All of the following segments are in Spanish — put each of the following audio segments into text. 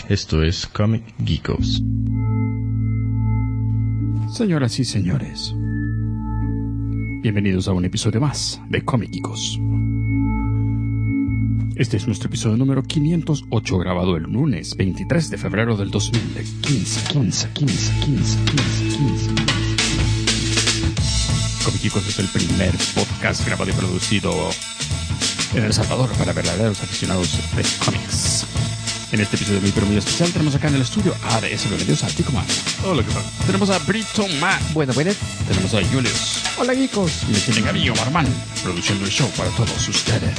Esto es Comic Geekos. Señoras y señores, bienvenidos a un episodio más de Comic Geekos. Este es nuestro episodio número 508, grabado el lunes 23 de febrero del 2015. Comic Geekos es el primer podcast grabado y producido en El Salvador para verdaderos aficionados de cómics. En este episodio muy especial tenemos acá en el estudio a ADS. Bienvenidos a Tico Man. Hola, ¿qué tal? Tenemos a Brito Man. Buenas. Tenemos a Julius. Hola, geekos. Y me tienen a mí, Omar Man, produciendo el show para todos ustedes.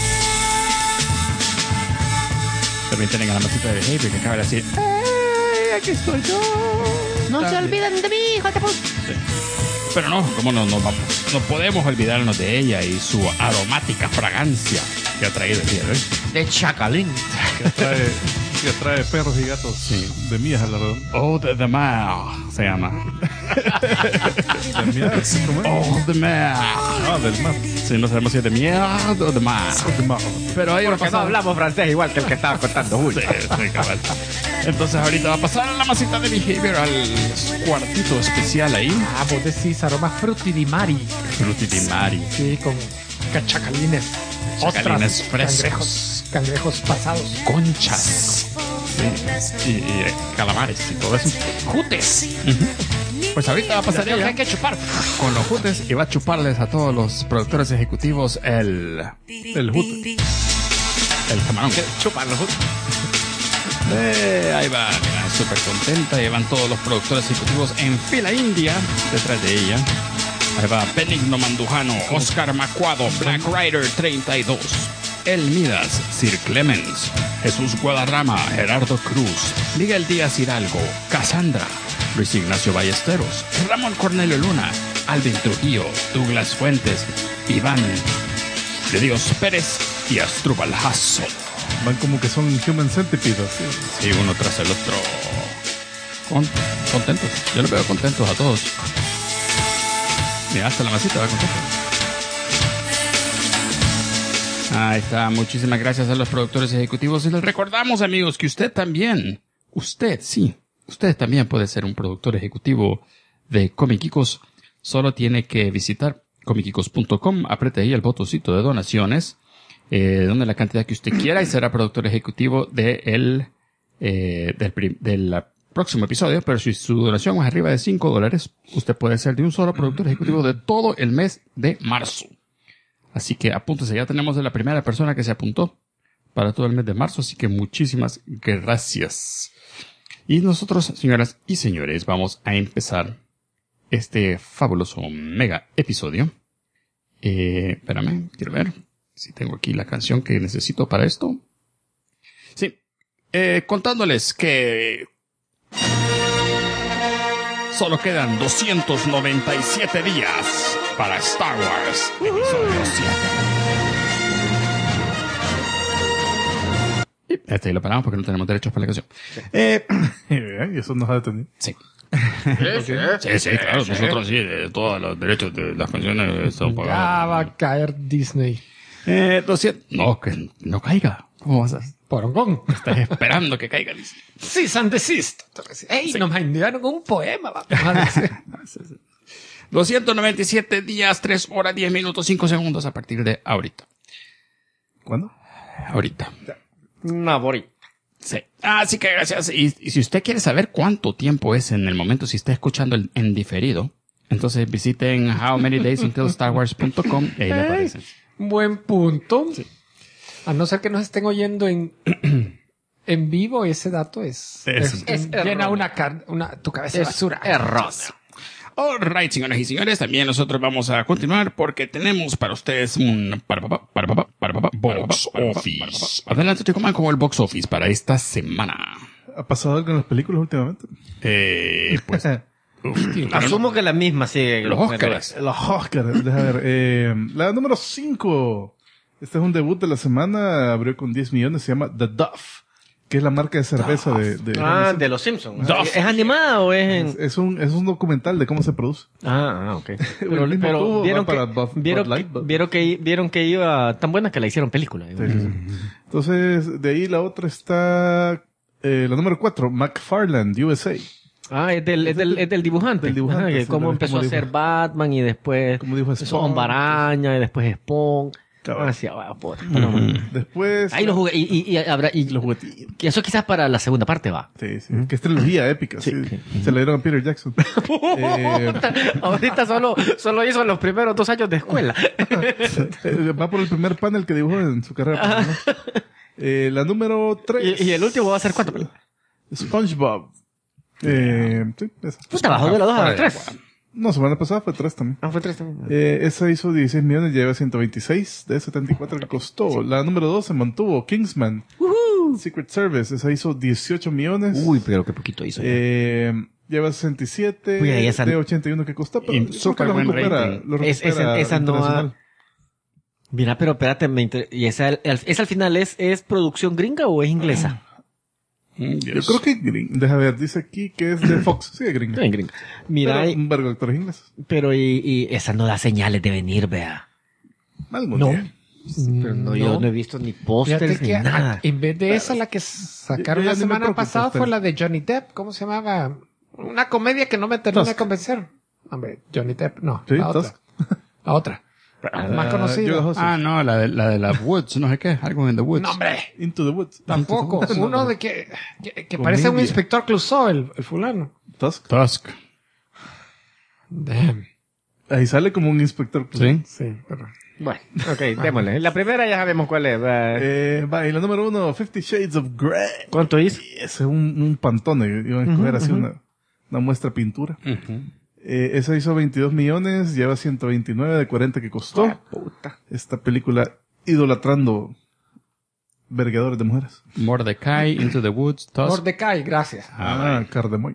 También tienen a la masita de Behavior que acaba de decir: ¡Hey, aquí estoy yo! No se olviden de mí, hijo de puta. Sí. Pero no, ¿cómo no podemos olvidarnos de ella y su aromática fragancia que ha traído el día de hoy. De chacalín. Que trae perros y gatos, Sí. de mías a la redonda. Oh, the Mare se llama. ¿De mías? ¿Cómo es? Oh, the Mare. Ah, del mar. Sí, no sabemos si es de mierda o de mar. De mar. Pero ahí va a Porque no pasar. hablamos francés igual que el que estaba contando Julio. Sí, cabal. Entonces ahorita va a pasar la masita de Behavior al cuartito especial ahí. Ah, vos decís aroma frutti di mari. Frutti di mari. Sí, con chacalines. Chacalines ostras, frescos. Cangrejos pasados. Conchas. Sí. Y calamares y todo eso. Jutes. Pues ahorita va a pasar Lo que ella hay que chupar. con los jutes y va a chuparles a todos los productores ejecutivos el El camarón. Chupan los jutes. Ahí va, mira, súper contenta. Llevan todos los productores ejecutivos en fila india detrás de ella. Ahí va Benigno Mandujano, Oscar Macuado, Black Rider 32, El Midas, Sir Clemens, Jesús Guadarrama, Gerardo Cruz, Miguel Díaz Hidalgo, Cassandra, Luis Ignacio Ballesteros, Ramón Cornelio Luna, Alvin Trujillo, Douglas Fuentes, Iván de Dios Pérez y Astrubal Hasso. Van como que son Human Centipede. Sí, uno tras el otro. Contentos. Yo los veo contentos a todos. Mira, hasta la masita va contenta. Ahí está. Muchísimas gracias a los productores ejecutivos. Y les recordamos, amigos, que usted también puede ser un productor ejecutivo de Comic Geekos. Solo tiene que visitar comicgeekos.com, apriete ahí el botoncito de donaciones, donde la cantidad que usted quiera, y será productor ejecutivo del próximo episodio. Pero si su donación es arriba de $5, usted puede ser de un solo productor ejecutivo de todo el mes de marzo. Así que apúntese, ya tenemos de la primera persona que se apuntó para todo el mes de marzo, así que muchísimas gracias. Y nosotros, señoras y señores, vamos a empezar este fabuloso mega episodio. Espérame, quiero ver si tengo aquí la canción que necesito para esto. Sí, contándoles que solo quedan 297 días para Star Wars Episodio 7. Y ahí lo paramos porque no tenemos derechos para la canción. Y eso nos ha detenido. Sí. Sí, claro, nosotros sí, todos los derechos de las canciones son Ya pagados. va a caer Disney. 200. No, que no caiga. ¿Cómo vas a...? Porongón. Estás esperando que caiga. Dice. Cease and desist. Ey, Sí. nos enviaron un poema. Vamos a decir. 297 días, 3 horas, 10 minutos, 5 segundos a partir de ahorita. ¿Cuándo? Ahorita. Una borita. Sí. Así que gracias. Y si usted quiere saber cuánto tiempo es en el momento, si está escuchando en diferido, entonces visiten howmanydaysUntilStarWars.com y ahí le aparecen. Buen punto. Sí. A no ser que nos estén oyendo en vivo, ese dato es llena tu cabeza de basura. Erróneo. Alright, señoras y señores, también nosotros vamos a continuar porque tenemos para ustedes un box office. Adelante, Chico Man, como el box office para esta semana. ¿Ha pasado algo en las películas últimamente? Pues Asumo que la misma sigue. Los Oscars. Los Oscars, déjame ver. La número 5. Este es un debut de la semana. Abrió con 10 millones. Se llama The Duff, que es la marca de cerveza de los Simpsons. Duff. ¿Es animada o es en...? Es un documental de cómo se produce. Ok. El mismo tubo vieron, va para vieron, Bud Light, vieron que iba tan buena que la hicieron película. Sí. Entonces, de ahí la otra está La número 4, McFarlane, USA. Ah, es del dibujante. Del dibujante, Ajá, que sí, cómo lo- empezó como a hacer dijo. Batman y después Como dijo empezó Spawn. Hombre Araña y después Spawn. Cabal. Así, puta. Bueno, Después... ahí lo jugué y habrá y Los juguetitos. que eso quizás para la segunda parte va. Sí, sí. Que es trilogía épica, sí. Se la dieron a Peter Jackson. Ahorita solo hizo los primeros 2 años de escuela. Va por el primer panel que dibujó en su carrera profesional. La número 3. Y el último va a ser 4. SpongeBob. Sí, esa. Puta, bajó de la 2 a la 3. No, semana pasada fue 3 también. Ah, fue 3 también. Esa hizo 16 millones, lleva 126 de 74 que costó. La número 2 se mantuvo, Kingsman. Secret Service, esa hizo 18 millones. Uy, pero qué poquito hizo. Lleva 67 Uy, ahí esa- de 81 que costó. Pero Y yo creo que súper buen rating. lo Es- recupera esa no ha- internacional. Mira, pero espérate, ¿y esa al final es producción gringa o es inglesa? Yo creo que deja ver, dice aquí que es de Fox. Sí, de gringa. Es gringa. Mira, Pero un vergo de actores ingleses. pero y esa no da señales de venir, vea. Algún No. día. Pero no, yo no he visto ni pósters Fíjate ni que nada. en vez de esa, la que sacaron yo ya la ni me semana preocupo, pasada pero- fue la de Johnny Depp. ¿Cómo se llamaba? Una comedia que no me termina de Tusk. convencer. Hombre, Johnny Depp, no. Sí, la otra. Tusk. La otra. Más conocida. Yoga Hostage. Ah, no, la de la Woods, no sé qué, algo en The Woods. No, hombre. Into the Woods. Tampoco. Uno de que parece un Comedia. inspector Clouseau, el fulano. Tusk. Tusk. Damn. Ahí sale como un inspector. Sí. Sí, pero... Bueno, ok, démosle. La primera ya sabemos cuál es. Va. Va, y la número 1, 50 Shades of Grey. ¿Cuánto hizo? Ese es un pantone. Iban a escoger así una muestra pintura. Esa hizo 22 millones, lleva 129 de 40 que costó. Puta. Esta película idolatrando vergadores de mujeres. Mordecai, Into the Woods, Tusk. Mordecai, gracias. Cardemoy.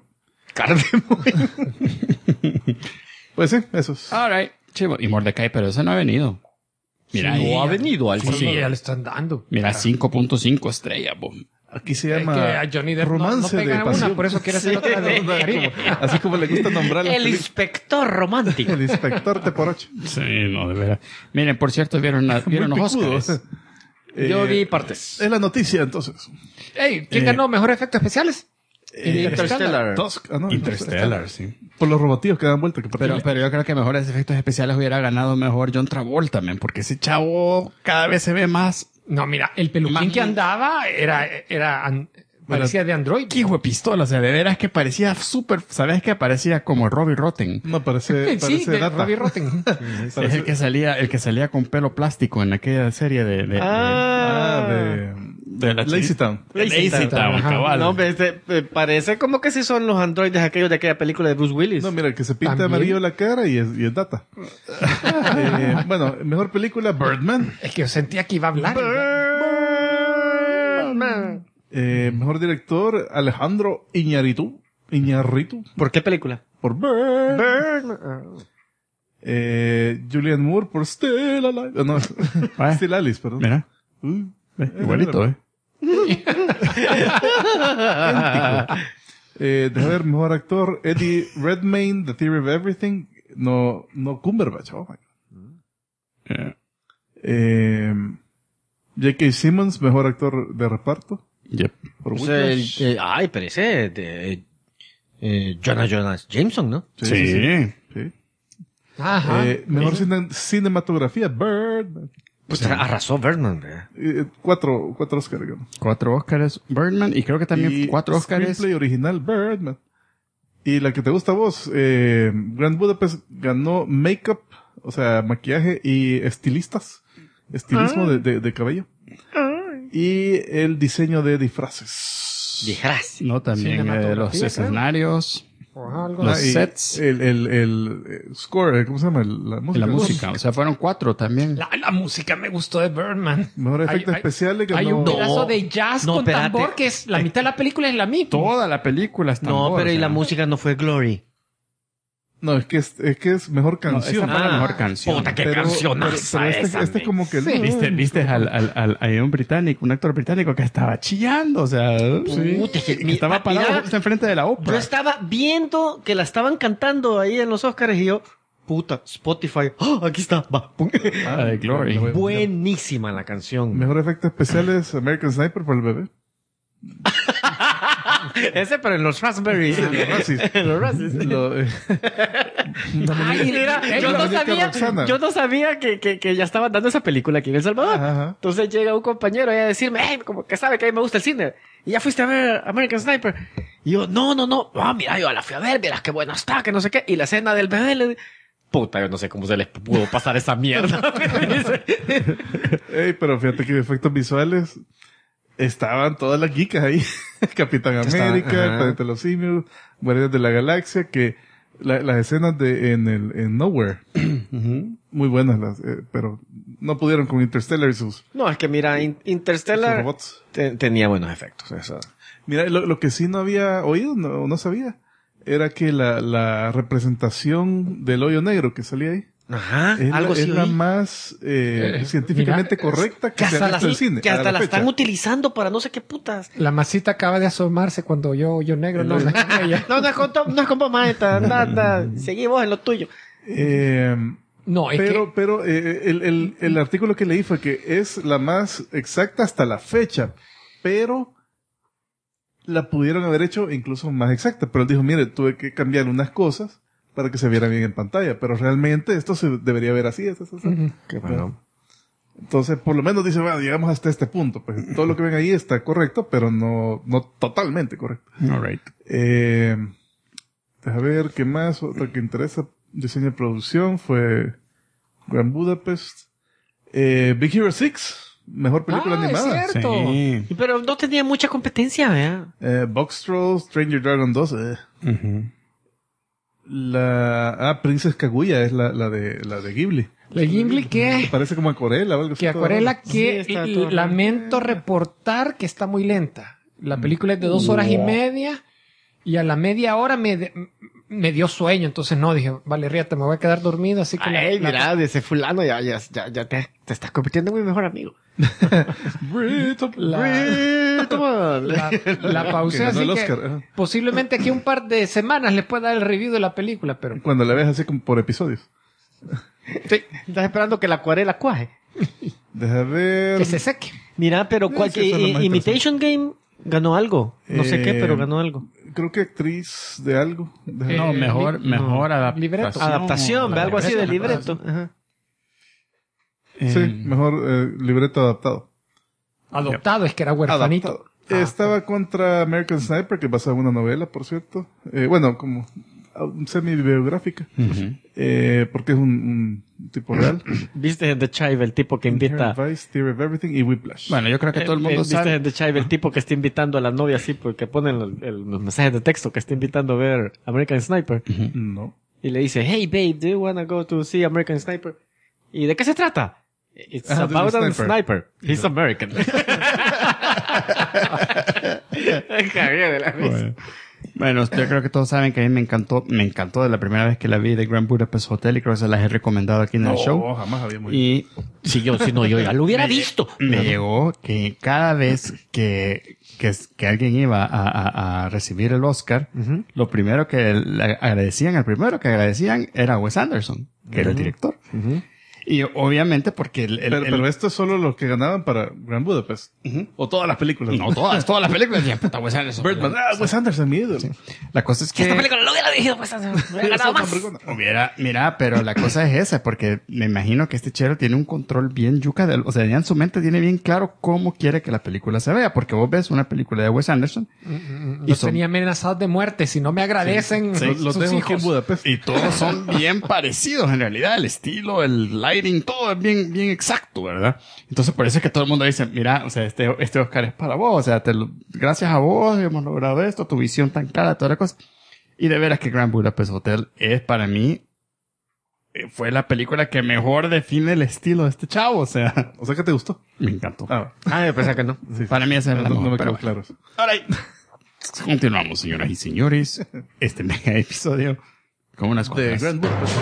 Pues sí, esos. Alright, chivo. Y Mordecai, pero ese no ha venido. Mira, No ahí. ha venido al Sí, ya le están dando. Mira, 5.5 estrellas, bo. Aquí se Es llama que a Johnny Depp no Romance pega de una, Pasión. por eso quiere hacer otra de Caribe. Así como le gusta nombrar las El películas. inspector romántico. El inspector T por 8. Sí, no, de veras. Miren, por cierto, vieron los Oscars. Yo vi partes. Es la noticia, entonces. Ey, ¿quién ganó mejor efectos especiales? Interstellar. Tusk. Ah, no, Interstellar, sí. Por los robotillos que dan vuelta. Que Pero yo creo que mejores efectos especiales hubiera ganado mejor John Travolta, man, porque ese chavo cada vez se ve más... No, mira, el peluquín Más- que andaba parecía de Android. ¡Qué hijo de pistola! O sea, de veras que parecía súper... ¿Sabes qué? Parecía como Robbie Rotten. No, parece Sí, de data. Robbie Rotten. Es el que salía con pelo plástico en aquella serie de la Lazy Town. Lazy Town, Ajá. cabal. No, hombre, parece como que si son los androides aquellos de aquella película de Bruce Willis. No, mira, el que se pinta de También. amarillo la cara y es data. Bueno, mejor película, Birdman. Es que yo sentía que iba a hablar. Mejor director, Alejandro Iñárritu. ¿Por qué película? Por Julianne Moore por Still Alive. No, Ah. Still Alice, perdón. Mira, igualito, Deja ver, mejor actor, Eddie Redmayne, The Theory of Everything. No Cumberbatch. Oh my God. J.K. Simmons, mejor actor de reparto. Yep. Por Pues, Whiplash. ay, pero ese de Jonas Jameson, ¿no? Sí. Sí. Ajá. Mejor cinematografía, Birdman. Pues arrasó Birdman, ¿verdad? 4 Oscars ganó. 4 Oscars Birdman y creo que también Y 4 Oscars. Screenplay original, Birdman. Y la que te gusta a vos, Grand Budapest ganó makeup, o sea, maquillaje y estilismo de cabello. Y el diseño de disfraces. Disfraz. No, también Cinematografía, los creo. escenarios, O algo los así. Y sets, el score, ¿cómo se llama? La música. la música. O sea, fueron 4 también. La música me gustó de Birdman. Mejor efectos Hay- especiales ganó. Hay un No. pedazo de jazz No, con espérate. tambor que es la mitad de la película es la misma. Toda la película está No, pero y la música no fue Glory. No, es que es mejor Esa canción. fue la Ah, mejor canción. puta, qué pero cancionaza pero esa, este es como que... Sí. ¿Viste hay un británico, un actor británico que estaba chillando, o sea, Puta, es que que estaba parado mira, justo enfrente de la Yo ópera. estaba viendo que la estaban cantando ahí en los Oscars y yo, puta, Spotify, ¡ah! Aquí está, va, pum. Ah, de Glory. Buenísima la canción. Mejor efectos especiales, American Sniper por el bebé. Ese, pero en los Raspberry. Los Razzies. En los Razzies. Ay, mira, yo no sabía que ya estaban dando esa película aquí en El Salvador. Ajá. Entonces llega un compañero ahí a decirme, hey, como que sabe que a mí me gusta el cine. Y ya fuiste a ver American Sniper. Y yo, no. Ah, mira, yo la fui a ver, verás qué buena está, que no sé qué. Y la escena del bebé, puta, yo no sé cómo se les pudo pasar esa mierda. Ey, pero fíjate que efectos visuales estaban todas las geekas ahí. Capitán América, el Planeta de los Simios, Guardianes de la Galaxia, que las escenas en Nowhere, muy buenas, pero no pudieron con Interstellar y sus No, es que mira, Interstellar robots. tenía buenos efectos. Eso. Mira, lo que sí no había oído, no sabía, era que la representación del hoyo negro que salía ahí Ajá, es algo es así. la más científicamente correcta que se ha visto en el cine. Que hasta a la fecha. están utilizando para no sé qué putas. La masita acaba de asomarse cuando yo negro. No, ella. No es con vos, maeta. Anda. Seguí vos en lo tuyo. No, es Pero el artículo que leí fue que es la más exacta hasta la fecha, pero la pudieron haber hecho incluso más exacta. Pero él dijo, mire, tuve que cambiar unas cosas para que se viera bien en pantalla, pero realmente esto se debería ver así. Qué bueno. Entonces, por lo menos dice, bueno, llegamos hasta este punto. Pues todo lo que ven ahí está correcto, pero no totalmente correcto. All right. Deja ver qué más. Otra que interesa, diseño de producción, fue Grand Budapest. Big Hero 6, mejor película animada. Es cierto. Sí. Pero no tenía mucha competencia, ¿verdad? Box Trolls, Stranger Dragon 2. Princess Kaguya es la de Ghibli. La Gimli que Parece como acuarela o algo así. acuarela Sí, que está todo lamento reportar que está muy lenta. La película es de 2 horas y media y a la media hora me dio sueño, entonces no, dije, vale, ríate, me voy a quedar dormido, así que Mira, de ese fulano ya te estás convirtiendo en mi mejor amigo. la pausé, Que ganó así el que Oscar, ajá. posiblemente aquí un par de semanas les pueda dar el review de la película, pero Cuando la ves así como por episodios. Sí, estás esperando que la acuarela cuaje. Deja ver. que se seque. Mira, pero Sí, eso es lo más Imitation Game ganó algo. No sé qué, pero ganó algo. Creo que actriz de algo. Deja No, ver. mejor adaptación. Libreto. Adaptación, algo así de libreto. libreto. Ajá. Sí, mejor libreto adaptado. Adoptado, es que era huerfanito. Adaptado. Estaba contra American Sniper, que es basada en una novela, por cierto. Bueno, como semi-biográfica. Porque es un tipo real. ¿Viste en The Chive el tipo que invita... Inherent Vice, Theory of Everything y Whiplash. Bueno, yo creo que todo el mundo ¿Viste sabe. en The Chive el tipo que está invitando a la novia así porque ponen los mensajes de texto que está invitando a ver American Sniper? No. Y le dice, hey babe, do you wanna go to see American Sniper? ¿Y de qué se trata? It's Ah, about de un a sniper. He's American. Cagué de la risa. Bueno, yo creo que todos saben que a mí me encantó de la primera vez que la vi de Grand Budapest Hotel y creo que se las he recomendado aquí en el show. No, jamás habíamos Y Si yo ya lo hubiera visto. me llegó que cada vez que alguien iba a recibir el Oscar, lo primero que le agradecían, el primero que agradecían era Wes Anderson, que era el director. Y obviamente porque Pero esto es solo los que ganaban para Grand Budapest. O todas las películas. no, todas las películas decían, puta, Wes Anderson. Birdman. Wes Anderson, mi ídolo. La cosa es que Esta película lo hubiera dirigido, pues, hubiera ganado más. mira, pero la cosa es esa, porque me imagino que este chero tiene un control bien yuca, o sea, ya en su mente tiene bien claro cómo quiere que la película se vea, porque vos ves una película de Wes Anderson Los tenía amenazados de muerte. Si no me agradecen Los sus dejo aquí en hijos. Budapest. y todos son bien parecidos en realidad, el estilo, el lighting, todo es bien exacto, ¿verdad? Entonces por eso es que todo el mundo dice, mira, o sea, este Oscar es para vos, o sea, gracias a vos hemos logrado esto, tu visión tan clara, toda la cosa. Y de veras que Grand Budapest Hotel es para mí, fue la película que mejor define el estilo de este chavo, o sea, O sea que te gustó. me encantó. Yo pensaba que no. Sí. Para mí esa es la No mejor, me pero quedó claro. Ahora, continuamos, señoras y señores, este mega episodio con unas De cuantas Grand Budapest.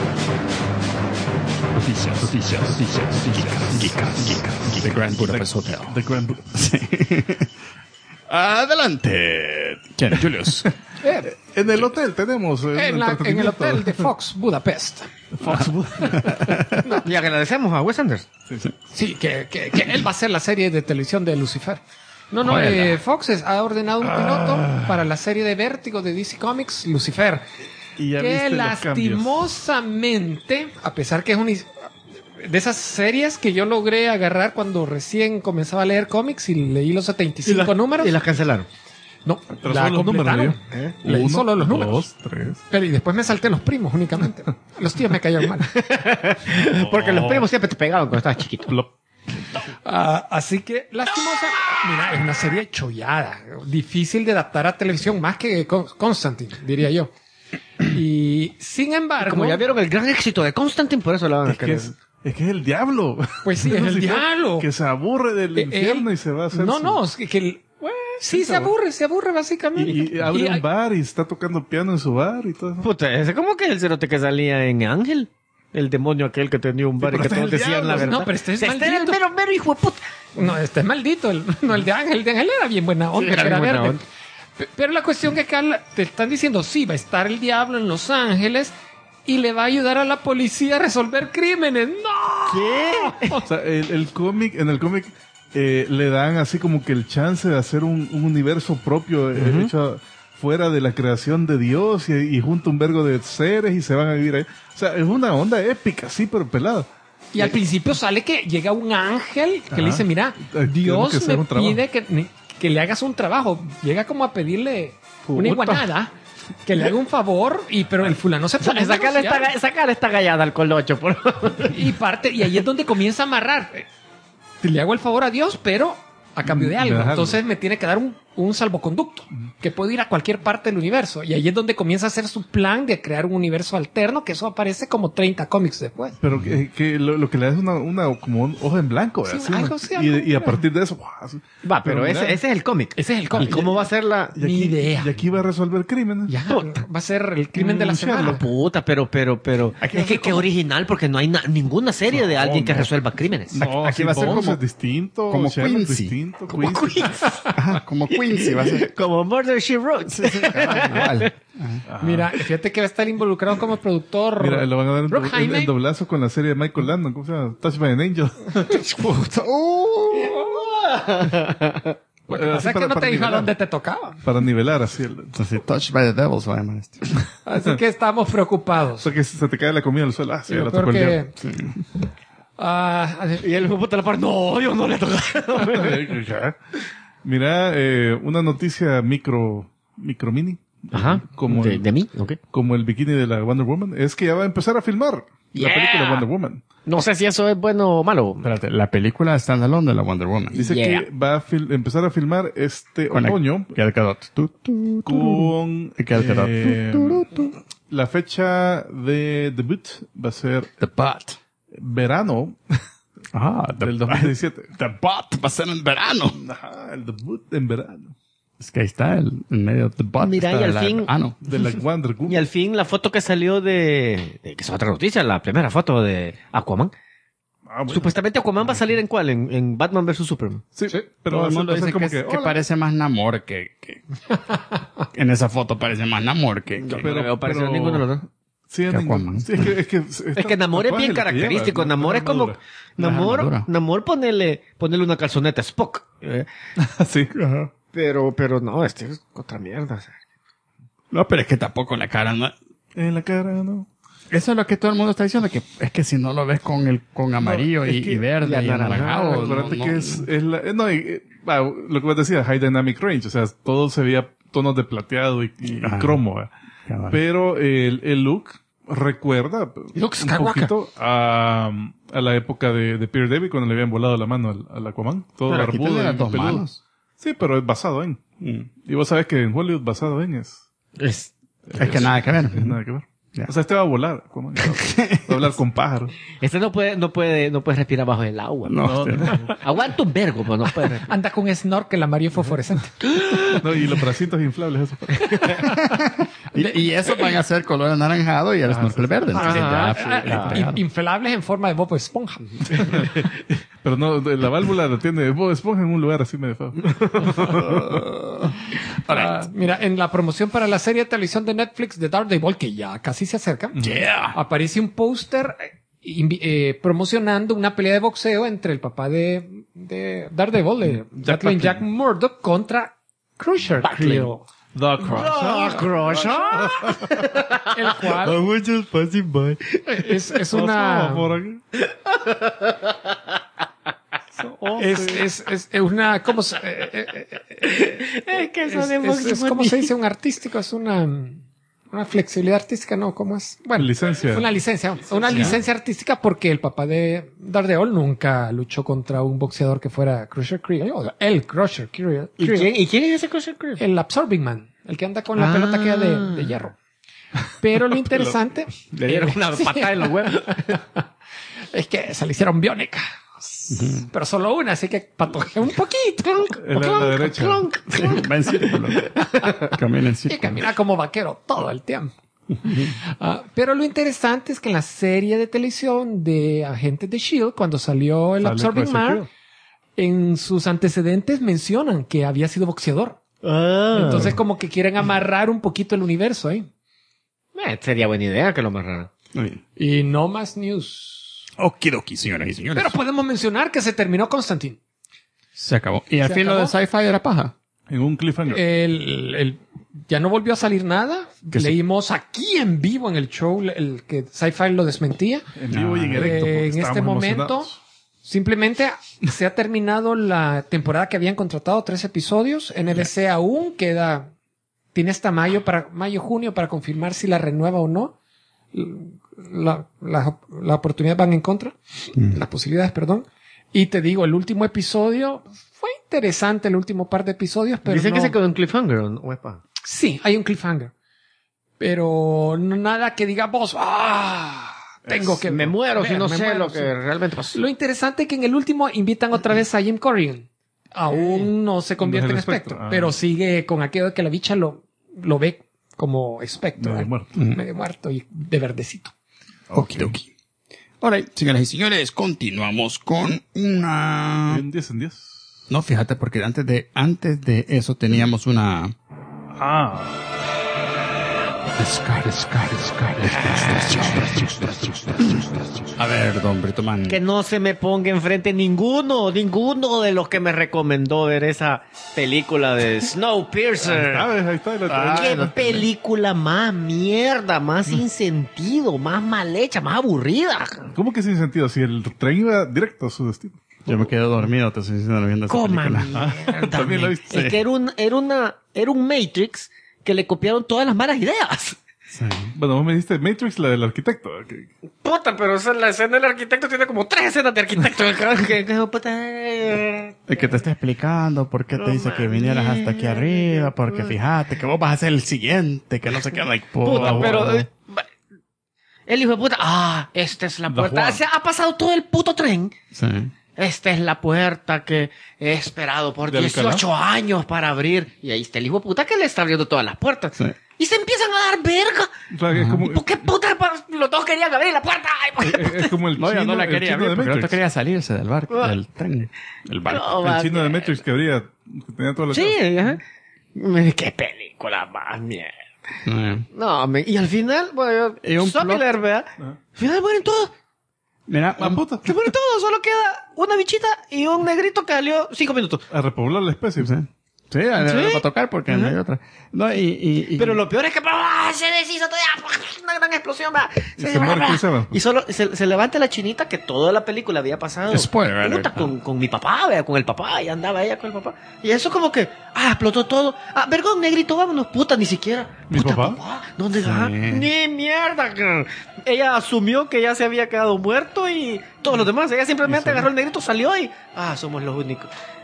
noticias, geekas, de Grand Budapest Hotel. The Grand Budapest. Adelante. ¿Quién? Julius. En el hotel tenemos En el entretenimiento. hotel de Fox Budapest. Fox Budapest. Y agradecemos a Wes Anderson. Sí, que él va a hacer la serie de televisión de Lucifer. No, Juela. Fox ha ordenado un piloto para la serie de Vértigo de DC Comics, Lucifer. Y ya Que viste los cambios. lastimosamente, a pesar que es de esas series que yo logré agarrar cuando recién comenzaba a leer cómics y leí los 75 números. Y las cancelaron. No, Pero la solo los números, completaron. Leí solo los números. 2, 3. Pero y después me salté los primos únicamente. Los tíos me cayeron mal. Porque los primos siempre te pegaban cuando estabas chiquito. Así que, lastimosa. Mira, es una serie chollada. Difícil de adaptar a televisión, más que Constantine, diría yo. Y sin embargo. Como ya vieron el gran éxito de Constantine, por eso la van a Es que querer. es que es el diablo. Pues sí, es el diablo. Que se aburre del infierno y se va a hacer. No, es que sí, se aburre básicamente. Y abre un bar y está tocando piano en su bar y todo eso. Puta, ese como que es el cerote que salía en Ángel. El demonio aquel que tenía un bar y pero que este todos es el decían la diablo. verdad. No, pero este es era el maldito. mero hijo de puta. No, este es maldito. El de Ángel. El de Ángel era bien buena onda. Sí, era era bien buena verde. onda. Pero la cuestión que acá te están diciendo, sí, va a estar el diablo en Los Ángeles y le va a ayudar a la policía a resolver crímenes. ¡No! ¿Qué? O sea, en el cómic le dan así como que el chance de hacer un universo propio hecho fuera de la creación de Dios y junto un vergo de seres y se van a vivir ahí. O sea, es una onda épica, sí, pero pelada. Y al principio sale que llega un ángel que le dice, mira, Tenemos que Dios hacer me un trabajo. pide que le hagas un trabajo. Llega como a pedirle una iguanada, que le haga un favor, pero el fulano se pone a negociar. Sacar esta gallada al colocho, por favor. y ahí es donde comienza a amarrar. Le hago el favor a Dios, pero a cambio de algo. De algo. Entonces me tiene que dar un salvoconducto que puede ir a cualquier parte del universo. Y ahí es donde comienza a hacer su plan de crear un universo alterno, que eso aparece como 30 cómics después. Pero que lo que le da es una como un hoja en blanco. Sí, así, algo ¿no? así, algo Y a partir de eso... ¡guau! Va, pero mira, ese es el cómic. Ese es el ¿Y cómic. cómo va a ser la...? y aquí, ni idea. Y aquí va a resolver crímenes. Ya, va a ser el crimen de la semana. Puta, pero... Es que qué original, porque no hay ninguna serie de alguien que resuelva crímenes. No, Aquí sí, va a ser Bones como- es distinto. como Sherlock Quincy. distinto. Como Quincy. Ajá, como Quincy va a ser. Como Murder, She Wrote. Igual. Mira, fíjate que va a estar involucrado como productor. Mira, le van a dar Brock Jaime. el doblazo con la serie de Michael Landon. ¿Cómo se llama? Touch by an Angel. Lo que pasa es que no te dijo a dónde te tocaba. Para nivelar así. Entonces, Touched by the Devil se va a llamar este. Así que estamos preocupados. O sea que se te cae la comida al suelo. Ah, sí, ya la Peor tocó el que- diablo. Y el hijo de puta la par, no, Dios no le toca. Mira, una noticia micro mini. Ajá. Como el- ¿De mí? Ok. Como el bikini de la Wonder Woman. Es que ya va a empezar a filmar la Yeah. película Wonder Woman. No sé si eso es bueno o malo. Espérate, la película standalone de la Wonder Woman. Dice Yeah. que va a empezar a filmar este Con otoño Gal Gadot. con Gal Gadot. la fecha de debut va a ser The Bot. verano Ah, del 2017. The Bot va a ser en verano. Ajá, el debut en verano Es que ahí está, en medio The Bot. Mira, está y al la- fin- Ah, no. de la Wonder Woman. Y al fin la foto que salió que es otra noticia, la primera foto de Aquaman. Ah, bueno. Supuestamente Aquaman va a salir en cuál? En Batman vs Superman. Sí, Todo pero el mundo va a ser dice como que hola. parece más Namor que... En esa foto parece más Namor que... No me veo parecido a ninguno de los dos. Sí, que Aquaman. sí, es que Es que Namor es bien característico. Namor es como... armadura. Namor ponerle una calzoneta a Spock. sí. Ajá. Pero no, este es otra mierda. O sea. No, pero es que tampoco la cara no... En la cara, ¿no? Eso es lo que todo el mundo está diciendo, que es que si no lo ves con amarillo No, es y que- verde y anaranjado... Acuérdate no, que no. es la, lo que vos decías, High Dynamic Range, o sea, todo se veía tonos de plateado y Ajá. cromo, ¿verdad? Cabal. Pero el look recuerda Luke un Skywalker. poquito a la época de Peter David cuando le habían volado la mano al Aquaman. Todo Pero aquí barbudo tiene y las dos peludo. manos. Sí, pero es basado en. Y vos sabés que en Hollywood basado en es Es que nada que ver. nada que ver. Ya. O sea, este va a volar, Aquaman. Va a hablar con pájaros. Este no puede respirar bajo el agua. No, Aguanta un vergo, pero no puede respirar. Anda con un snorkel amarillo fosforescente. No, y los bracitos inflables, eso. y eso van a ser color anaranjado y el snorkel verde. Entonces ya fregaron. Inflables en forma de Bob Esponja. Pero no, la válvula la tiene Bob Esponja en un lugar así medio feo. Mira, en la promoción para la serie de televisión de Netflix de Daredevil, que ya casi se acerca, aparece un póster promocionando una pelea de boxeo entre el papá de Daredevil, de Jack Murdock contra Crusher Creel. The Crusher. El cual muchos passing by. es una... Por aquí. Es una... ¿Cómo se, Es que eso de es como se dice un artístico, es una flexibilidad artística, ¿no? ¿Cómo es? Bueno, Licencia. una licencia artística porque el papá de Daredevil nunca luchó contra un boxeador que fuera Crusher Creel, el Crusher Creel. ¿Y quién es ese Crusher Creel? El Absorbing Man, el que anda con la pelota que de hierro. Pero lo interesante Era una patada en los huevos. es que se le hicieron biónica. Pero solo una, así que patojea un poquito. En la derecha. Va en círculo. Camina en Y círculo. camina como vaquero todo el tiempo. Pero lo interesante es que en la serie de televisión de Agentes de S.H.I.E.L.D., cuando salió el Sale Absorbing Crusher Man, Creel. en sus antecedentes mencionan que había sido boxeador. Entonces como que quieren amarrar un poquito el universo ahí. Sería buena idea que lo amarraran. Muy bien. Y no más news. Okidoki, señoras y señores. Pero podemos mencionar que se terminó Constantine. Se acabó. Y al ¿Se fin lo de acabó? Sci-Fi era paja. En un cliffhanger. Ya no volvió a salir nada. Que Leímos aquí en vivo en el show el que Sci-Fi lo desmentía. En vivo y en directo. porque En este estábamos momento, emocionados. simplemente se ha terminado la temporada que habían contratado, 3 episodios. NBC aún tiene hasta mayo, junio para confirmar si la renueva o no. La oportunidad van en contra. Las posibilidades, perdón. Y te digo, el último episodio fue interesante, el último par de episodios, pero Dicen que no- se quedó en cliffhanger, ¿o es paja? Sí, hay un cliffhanger. Pero no nada que diga vos, tengo que... Me muero si ver, no me sé muero, lo que sí. realmente pasó. Lo interesante es que en el último invitan otra vez a Jim Corrigan. Aún no se convierte No en es el espectro, espectro. pero sigue con aquello de que la bicha lo ve como espectro. Medio ¿eh? muerto. Medio muerto y de verdecito. Okidoki. Ahora, señoras y señores, continuamos con una... En 10 en 10. No, fíjate, porque antes de eso teníamos una... A ver, don Britoman. Que no se me ponga enfrente ninguno de los que me recomendó ver esa película de Snowpiercer. Ahí está. ¿Qué película más mierda, más sin sentido, más mal hecha, más aburrida? ¿Cómo que sin sentido? Si el tren iba directo a su destino. Yo me quedé dormido, te estoy diciendo, viendo esa Coma película. mierda. También la men. viste. Es que era un Matrix que le copiaron todas las malas ideas. Sí. Bueno, vos me dijiste Matrix, la del arquitecto. Puta, pero la escena del arquitecto tiene como 3 escenas de arquitecto. Es que te está explicando por qué te dice que vinieras hasta aquí arriba, porque fíjate que vos vas a ser el siguiente, que no se queda like, Puta, pero... el hijo de puta... esta es la puerta. Juan. Se ha pasado todo el puto tren. Sí. Esta es la puerta que he esperado por ¿De 18 años para abrir. Y ahí está el hijo de puta que le está abriendo todas las puertas. Sí. Y se empiezan a dar verga. O sea, es como, ¿Por qué puta los dos querían abrir la puerta? Ay, ¿por qué? es como el No, chino, yo no la el quería chino ver de porque el otro Matrix. quería salirse del barco, del tren. El barco. No, El va, chino de que- Matrix que habría, que tenía toda la Sí, cara. ajá. Qué película más mierda. No, y al final, bueno, Y un spoiler, ¿verdad? Al final mueren todos. Mira, La puta. Se mueren todos, solo queda una bichita y un negrito que salió 5 minutos. A repoblar la especie. sí, ¿Sí? va a tocar porque no hay otra. No, Pero lo peor es que se deshizo todavía. Una gran explosión, va. Y se muere Chris Evans. Y solo se levanta la chinita que toda la película había pasado. Spoiler alert. Puta, con mi papá, vea, con el papá. Y andaba ella con el papá. Y eso como que, explotó todo. Vergón, negrito, vámonos. Puta, ni siquiera. ¿Mi Puta, papá? ¿Dónde va? Ni mierda. Ella asumió que ya se había quedado muerto y todos los demás. Ella simplemente agarró el negrito, salió y, somos los únicos.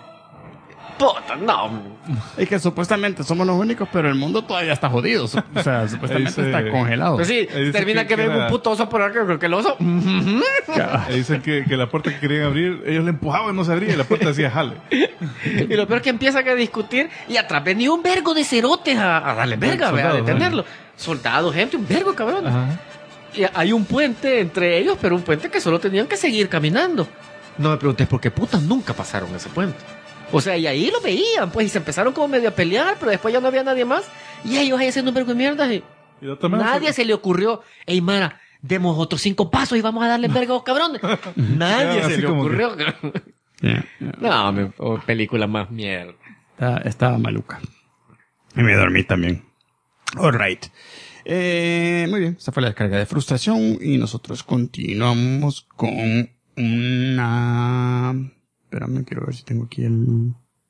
Puta, no. es que supuestamente somos los únicos, pero el mundo todavía está jodido. O sea, supuestamente Dice- está congelado. Pero sí, Dice termina que que venga era- un puto oso por acá, creo que el oso. Dicen que la puerta que querían abrir, ellos le empujaban y no se abría y la puerta decía jale. Y lo peor es que empiezan a discutir y atrás venía un vergo de cerotes a darle verga, ¿verdad? A Soldados, detenerlo. Soldados, gente, un vergo, cabrón. Y hay un puente entre ellos, pero un puente que solo tenían que seguir caminando. No me preguntes por qué putas nunca pasaron ese puente. O sea, y ahí lo veían, pues, y se empezaron como medio a pelear, pero después ya no había nadie más. Y ellos ahí haciendo un vergo de mierda. Y Y la otra vez nadie se le ocurrió, ey, Mara, demos otros 5 pasos y vamos a darle verga a los cabrones. Nadie Ya, se así le como ocurrió. No, película más mierda. Estaba maluca. Y me dormí también. Alright. Muy bien, esta fue la descarga de frustración y nosotros continuamos con una... Espérame, quiero ver si tengo aquí el...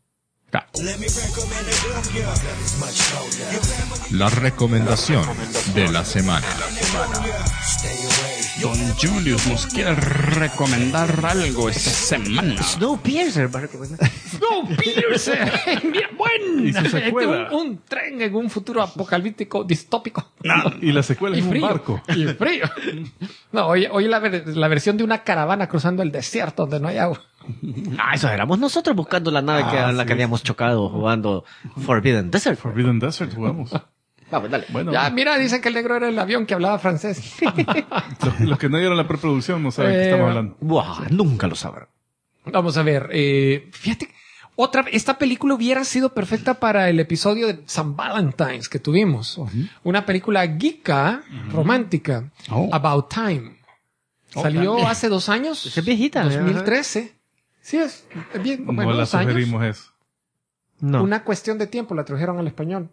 La recomendación de la semana. Don Julius nos quiere recomendar algo esta semana. Snowpiercer va a recomendar. Snowpiercer. Mira, Y su secuela. un tren en un futuro apocalíptico distópico. Y la secuela Y es un frío. barco. Y frío. No, oye la versión de una caravana cruzando el desierto donde no hay agua. Eso éramos nosotros buscando la nave que habíamos chocado jugando Forbidden Desert. Forbidden Desert jugamos. Vamos, dale. Bueno, Ya, mira, dicen que el negro era el avión que hablaba francés. los que no vieron la preproducción no saben de qué estamos hablando. Buah, nunca lo sabrán. Vamos a ver, fíjate, esta película hubiera sido perfecta para el episodio de San Valentine's que tuvimos. Una película geeka, romántica, Oh. About Time. Salió hace 2 años. Es viejita. 2013. Sí, es bien. No Bueno, la 2 años. sugerimos eso. No. Una cuestión de tiempo, la tradujeron al español.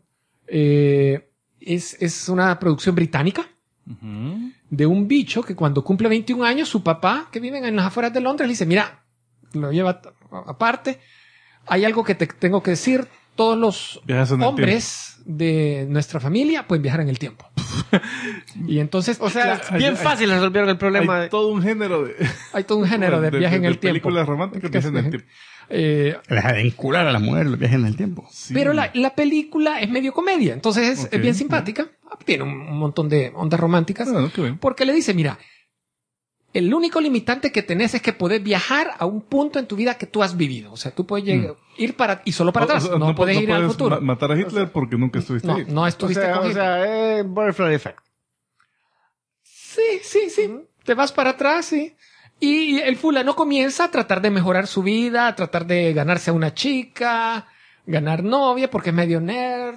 Es una producción británica de un bicho que cuando cumple 21 años, su papá, que vive en las afueras de Londres, le dice, mira, lo lleva aparte, hay algo que te tengo que decir, todos los Viajas en el hombres de nuestra familia pueden viajar en el tiempo. Y entonces, O sea, Hay- bien hay- fácil resolvieron el problema. Hay todo un género de... hay todo un género de viaje en el tiempo. películas románticas que viajan en el tiempo. Deja de encular a la mujer los viajes en el tiempo. Sí. Pero la película es medio comedia, entonces es Ok. bien simpática. Tiene un montón de ondas románticas. Bueno, qué bien. Porque le dice, mira, el único limitante que tenés es que podés viajar a un punto en tu vida que tú has vivido. O sea, tú puedes ir y solo para atrás. O sea, no puedes ir al puedes futuro. matar a Hitler porque nunca estuviste No, ahí. no estuviste con Hitler. Butterfly Effect. Sí. Te vas para atrás, sí. Y el fulano comienza a tratar de mejorar su vida, a tratar de ganarse a una chica, ganar novia porque es medio nerd.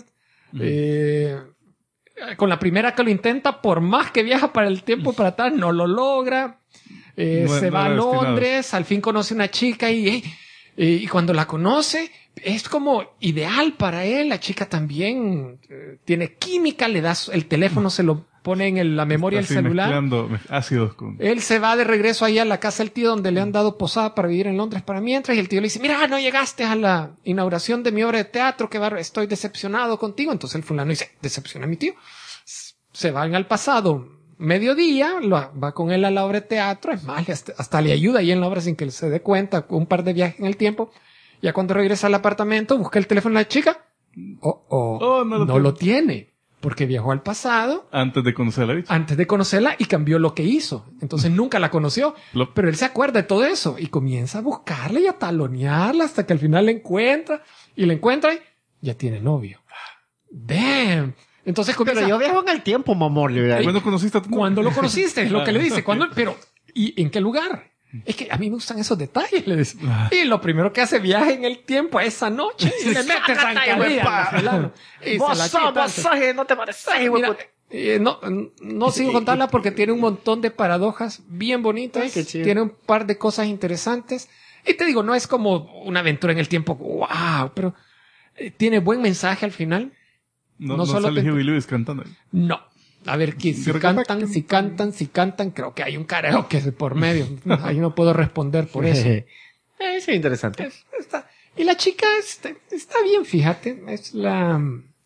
Con la primera que lo intenta, por más que viaja para el tiempo para atrás, no lo logra. Se va a era destinado. Londres, al fin conoce una chica y cuando la conoce, es como ideal para él. La chica también tiene química, le das el teléfono, se lo pone en la memoria del Así celular. mezclando ácidos con... Él se va de regreso ahí a la casa del tío donde le han dado posada para vivir en Londres para mientras y el tío le dice, mira, no llegaste a la inauguración de mi obra de teatro, estoy decepcionado contigo. Entonces el fulano dice, decepciona a mi tío. Se van al pasado, mediodía, va con él a la obra de teatro, es más, hasta le ayuda ahí en la obra sin que él se dé cuenta, un par de viajes en el tiempo. Ya cuando regresa al apartamento, busca el teléfono de la chica. No lo tiene. Porque viajó al pasado Antes de conocer a la bicha. antes de conocerla y cambió lo que hizo. Entonces nunca la conoció. Pero él se acuerda de todo eso y comienza a buscarla y a talonearla hasta que al final la encuentra. Y la encuentra y ya tiene novio. Damn. Entonces comienza... Pero yo viajo en el tiempo, mamor. ¿Cuándo conociste a tu novio? ¿Cuándo lo conociste? Es lo que le dice. ¿Cuándo? Pero, ¿y en qué lugar? Es que a mí me gustan esos detalles, le dice. Y lo primero que hace, viaja en el tiempo a esa noche y le mete zancadilla. No te pareces, Mira, no sigo contarla porque tiene un montón de paradojas bien bonitas. Ay, qué chido. Tiene un par de cosas interesantes. Y te digo, no es como una aventura en el tiempo. ¡Wow! Pero tiene buen mensaje al final. No solo sale te- Huey Lewis cantando ahí. No. A ver, si cantan, creo que hay un karaoke por medio. Ahí no puedo responder por eso. Sí, interesante. Y la chica está bien, fíjate. Es la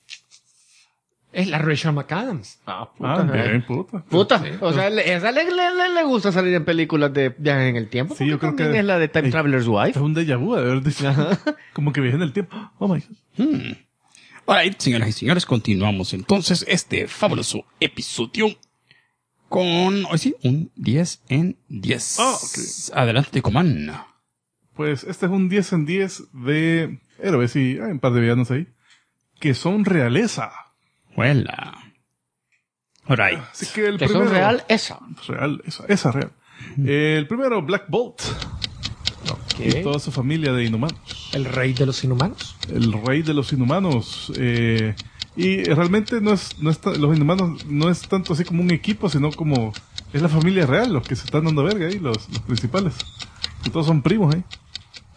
Rachel McAdams. Bien, puta. Puta. Sí. O sea, esa le gusta salir en películas de viajes en el tiempo. Sí, yo creo también que- es la de Time Ey. Traveler's Es Wife. un déjà vu de haber dicho. Como que viaje en el tiempo. Oh my God. Alright, señoras y señores, continuamos entonces este fabuloso episodio con, hoy sí, un 10 en 10. Ah, ok. Adelante, Coman. Pues este es un 10 en 10 de héroes y hay un par de villanos ahí que son realeza. Huela. Alright. Así que el Que primero... son real, esa. Real, esa real. El primero, Black Bolt. Y toda su familia de inhumanos. El rey de los inhumanos. El rey de los inhumanos. Y realmente los inhumanos no es tanto así como un equipo, sino como es la familia real, los que se están dando verga ahí, los principales. Que todos son primos ahí.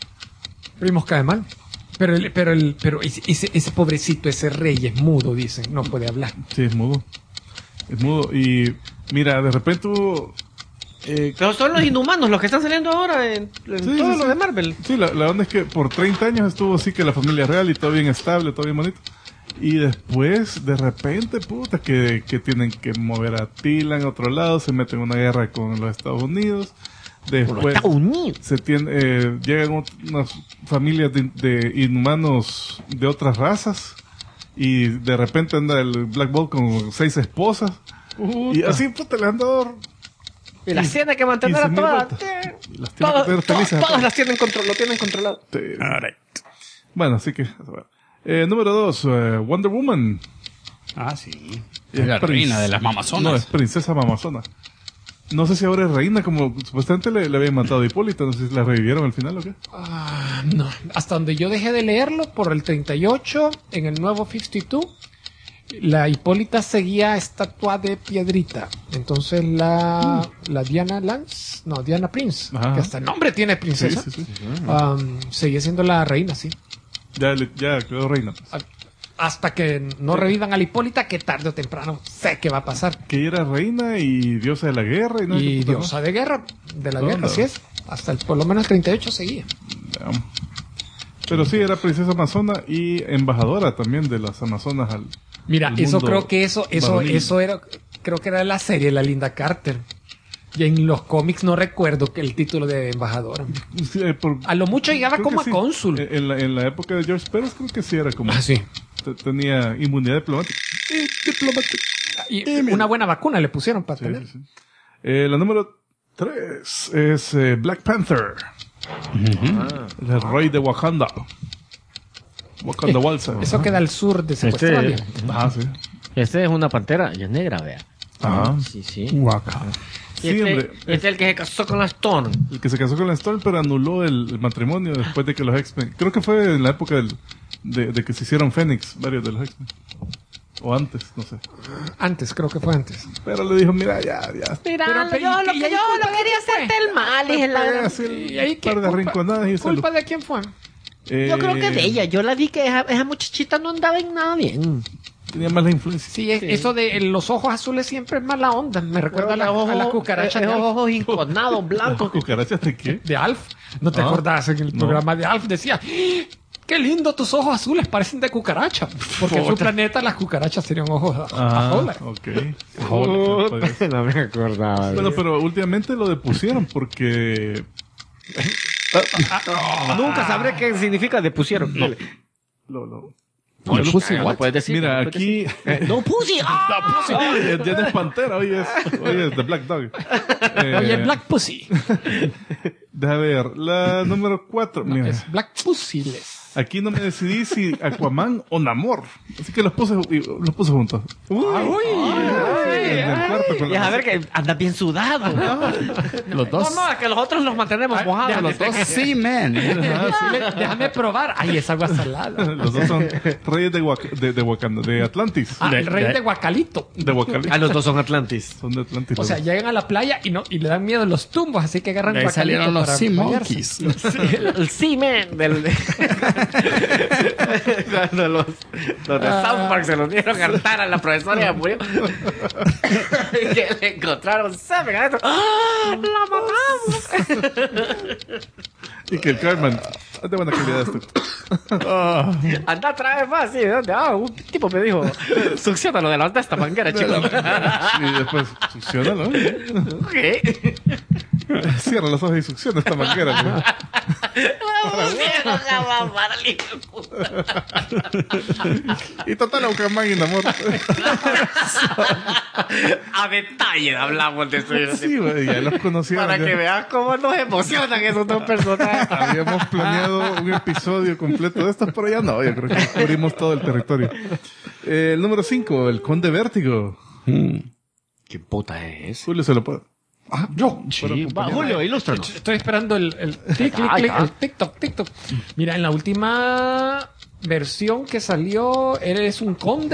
Primos cae mal. Pero ese pobrecito, ese rey es mudo, dicen. No puede hablar. Sí, es mudo. Es mudo. Y mira, de repente hubo... Pero son los inhumanos los que están saliendo ahora en todo lo de Marvel. Sí, la onda es que por 30 años estuvo así que la familia real y todo bien estable, todo bien bonito. Y después, de repente, puta, que tienen que mover a Tila en otro lado, se meten en una guerra con los Estados Unidos. Después llegan unas familias de inhumanos de otras razas. Y de repente anda el Black Bolt con 6 esposas. Y así, puta, le han dado... Y las tiene que mantener a todas. Todas las tienen lo tienen controlado. Sí. Bueno, así que... número 2, Wonder Woman. Ah, sí. Es la reina de las mamazonas. No, es princesa mamazona. No sé si ahora es reina, como supuestamente le habían matado a Hipólita. No sé si la revivieron al final o qué. No. Hasta donde yo dejé de leerlo, por el 38, en el nuevo 52, la Hipólita seguía estatua de piedrita. Entonces la Diana Prince, Ajá. que hasta el nombre tiene princesa, Sí. seguía siendo la reina, sí. Ya quedó reina. Hasta que no revivan a la Hipólita, que tarde o temprano sé que va a pasar. Que ella era reina y diosa de la guerra. Y diosa de guerra, así es. Hasta por lo menos 38 seguía. Pero sí, era princesa amazona y embajadora también de las amazonas al... Mira, al eso mundo creo que eso era, creo que era la serie La Linda Carter. Y en los cómics no recuerdo que el título de embajadora. Sí, A lo mucho llegaba creo como que a cónsul. En la época de George Pérez creo que sí era como... Sí. Tenía inmunidad diplomática. Y una buena vacuna le pusieron para tener. Sí. La número 3 es Black Panther. El rey de Wakanda. Wakanda Walsa. Eso queda al sur de Australia. Sí. Este es una pantera y es negra, vea. Ajá. Sí. Guaca. Y Sí, hombre. este es el que se casó con la Storm. El que se casó con la Storm, pero anuló el matrimonio después de que los X-Men... Creo que fue en la época de que se hicieron Fénix, varios de los X-Men. O antes, no sé. Antes, creo que fue antes. Pero le dijo, mira, ya. Mira, Pero, yo lo quería hacerte el mal. Dije la Así, ¿Y ahí un par de qué? arrinconadas y ¿Culpa de quién fue? Yo creo que de ella. Yo la vi que esa muchachita no andaba en nada bien. Tenía más la influencia. Sí, eso de los ojos azules siempre es mala onda. Me recuerda a la cucaracha de Esos Alf. ojos inconados, blancos. ¿Cucarachas de qué? De Alf. ¿No te acordás? En el programa de Alf decía... ¡Qué lindo tus ojos azules! Parecen de cucaracha. Porque en su planeta las cucarachas tenían ojos azules. Ok. No me acordaba. Bueno, pero últimamente lo depusieron porque... Nunca sabré qué significa depusieron. No, le puse No puedes decir. Mira, no puedes aquí... decir. No pussy. ya no es Pantera, hoy es The Black Dog. Oye, Black Pussy. Deja ver, la número 4. Mira, Es Black Pussyless. aquí no me decidí si Aquaman o Namor. Así que los puse juntos. En el cuarto con Y la a ver que anda bien sudado. Los dos. No, es que los otros los mantenemos mojados. Los dos. Sí, man. Déjame probar. Ay, es agua salada. Los dos son reyes de Wakanda, de Atlantis. El rey de Guacalito. De Wakanda. Los dos son Atlantis. Son de Atlantis. O sea, llegan a la playa y le dan miedo los tumbos, así que agarran De ahí Guacalito salieron los para Sea bañarse. Monkeys. El Seaman del... Cuando los de South Park se los dieron a hartar a la profesora y ya murió. Y que le encontraron semen adentro. ¡Ah! ¡La matamos! Y que el Cartman es de buena calidad esto. Anda otra vez más, sí. ¿De dónde? Un tipo me dijo, succiona lo de esta manguera, chico. Y después, succionalo. ¿Qué? Cierra los ojos y succiona esta manguera. ¿No? Y total, Aquaman y Namor. A detalle hablamos de eso. Sí, güey, ya los conocíamos. Para ya. que veas cómo nos emocionan esos dos personajes. Habíamos planeado un episodio completo de estos, pero ya no, yo creo que cubrimos todo el territorio. El número 5, el Conde Vértigo. ¿Qué puta es? Julio se lo puede. Yo. Sí, va, Julio, ilústranos. Estoy esperando el TikTok. Mira, en la última versión que salió, eres un conde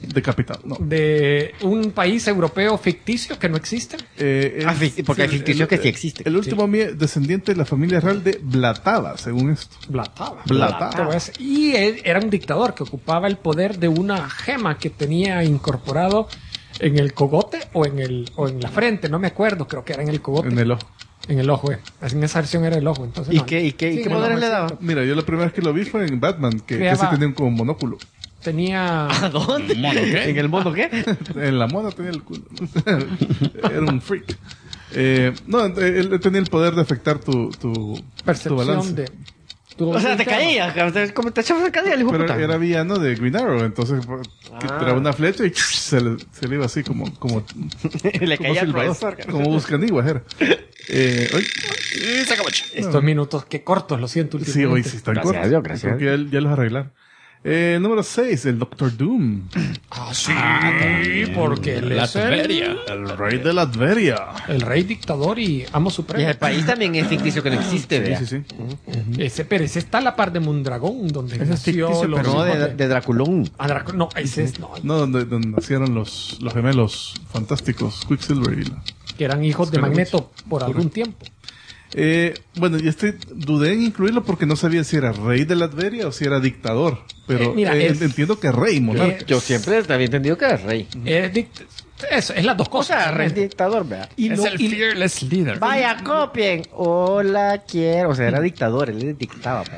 Decapitado, no. de un país europeo ficticio que no existe. Porque hay ficticios que sí existen. El último descendiente de la familia real de Blatava, según esto. Blatava. Blatava. Te voy a decir. Y él era un dictador que ocupaba el poder de una gema que tenía incorporado en el cogote o en la frente, no me acuerdo, creo que era en el cogote. En el ojo. En el ojo, En esa versión era el ojo. Entonces, ¿Y no. qué Sí, poderes no, le es daba? cierto. Mira, yo la primera vez que lo vi fue en Batman, que Creaba- sí tenía como monóculo. Tenía... ¿A dónde? ¿Mono qué? ¿En el mono qué? En la mona tenía el culo. Era un freak. No, él tenía el poder de afectar tu percepción balance. de... tu O sea, te interno. caías. Como te echabas a caer, el hijo de Pero puta. era villano de Green Arrow, entonces que tiraba una flecha y se le iba así como Le como caía al silbador, profesor. como buscaniguas era. Hoy, Estos minutos, qué cortos, lo siento. sí, últimamente. hoy sí están Gracias cortos. a Dios, gracias a Creo que ya los arreglaron. Número 6, el Doctor Doom. Sí, porque él es Latveria. El rey de Latveria. el rey dictador y amo Y supremo. el país también es ficticio que no existe, Sí, vea. sí, sí. Ese está a la par de Mondragón, donde Ese es nació ficticio, los pero No, hijos de Draculón. No, ese es... No, No, donde nacieron los gemelos fantásticos, Quicksilver y que eran hijos de Magneto por algún tiempo. bueno, y dudé en incluirlo porque no sabía si era rey de Latveria o si era dictador. Pero mira, entiendo que rey, monarca. Yo siempre había entendido que era rey. Eso, es las dos O cosas. sea, rey realmente. dictador, vea. Y Es no- el y- fearless leader. Vaya, copien. Hola, quiero. O sea, era dictador, él les dictaba, pa.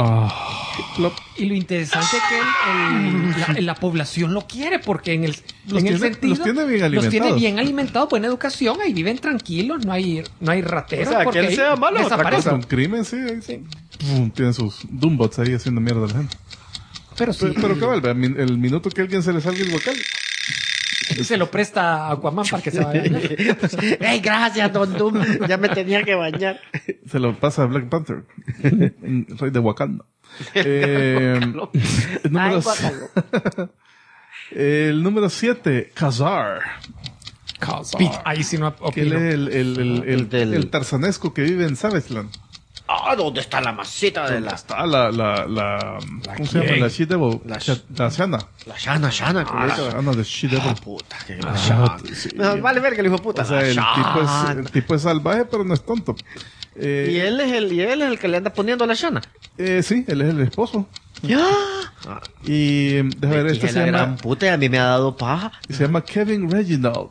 Y lo interesante es que la población lo quiere porque en el tiene- sentido los tiene bien los tiene alimentados. bien alimentados, buena educación, ahí viven tranquilos, no hay rateros. O sea, que porque él ahí sea malo es otra desaparecen. Con crimen, sí. Ahí pum, tienen sus Doombots ahí haciendo mierda a la gente. Pero sí, Pero cabal, vea, el minuto que a alguien se le salga el vocal, se lo presta a Aquaman para que se vaya. ¡Ey, gracias, Don Doom! Ya me tenía que bañar. se lo pasa a Black Panther, el rey de Wakanda. Ay, guácalo. El número 7, Khazar. Ahí sí no Que él opino. es el del- tarzanesco que vive en Savageland. Ah, ¿dónde está la masita de la... Está la ¿cómo se llama? La She-Devil. La La Shana. La Shana, como La dice. Shana de She-Devil. Puta, que la Shana. No, vale ver que el hijo de puta. O sea, el Shana. tipo es salvaje, pero no es tonto. Y él es el que le anda poniendo la Shana. Sí, él es el esposo. ¡Ya! Y déjame ver, Dije, este la se gran llama, puta, y a mí me ha dado paja. Kevin Reginald.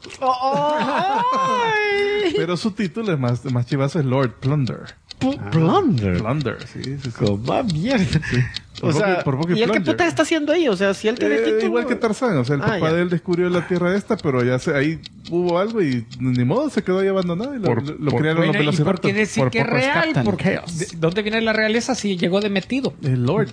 ¡Ay! Pero su título es más chivazo, es Lord Plunder. Plunder. Plunder, sí. Como mierda. O sea, por poco ¿y él qué Plunger. puta está haciendo ahí? O sea, si él tiene título... Igual que Tarzán, o sea, el papá ya. de él descubrió la tierra esta, pero ya ahí hubo algo y ni modo, se quedó ahí abandonado y lo criaron Bueno, los ¿y por qué velociraptors. decir Por que es poco es real? Captain Porque, Chaos. ¿de dónde viene la realeza si llegó de metido? El Lord.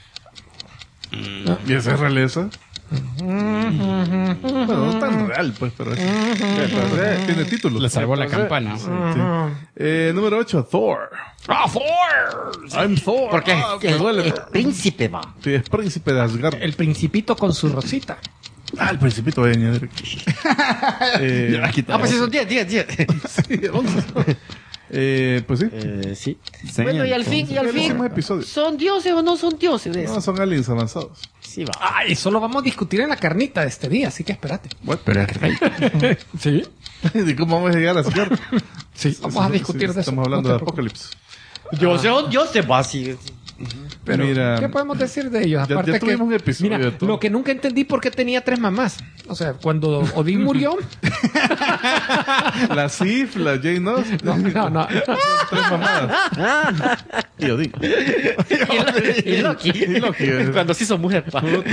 ¿Y esa es realeza? Bueno, no tan real, pues, pero tiene títulos. Le salvó la campana. Sí. Número 8, Thor. I'm Thor. Porque me duele. el príncipe va. Sí, es príncipe de Asgard. El principito con su rosita. El principito voy a añadir aquí. Ah, pues sí, son 10. Sí, 11. Pues sí. Sí. Sí, Bueno, y al fin, Próximo episodio. ¿son dioses o no son dioses? No, son aliens avanzados. Sí, va. Ah, eso lo vamos a discutir en la carnita de este día, así que espérate. Pero es rey. Sí. ¿Y cómo vamos a llegar a Asgard? Sí, vamos a discutir de eso. Estamos hablando No de te preocupes. Apocalipsis. Dioses va así. Pero, Mira, ¿qué podemos decir de ellos? ya Aparte tuvimos un que, episodio mira, de todo. lo que nunca entendí por qué tenía 3 mamás. O sea, cuando Odín murió... la Sif, la Jane Austen. No. 3 mamadas. Y Odín. Y Loki. Y Loki. Cuando sí son mujer. va. Sí,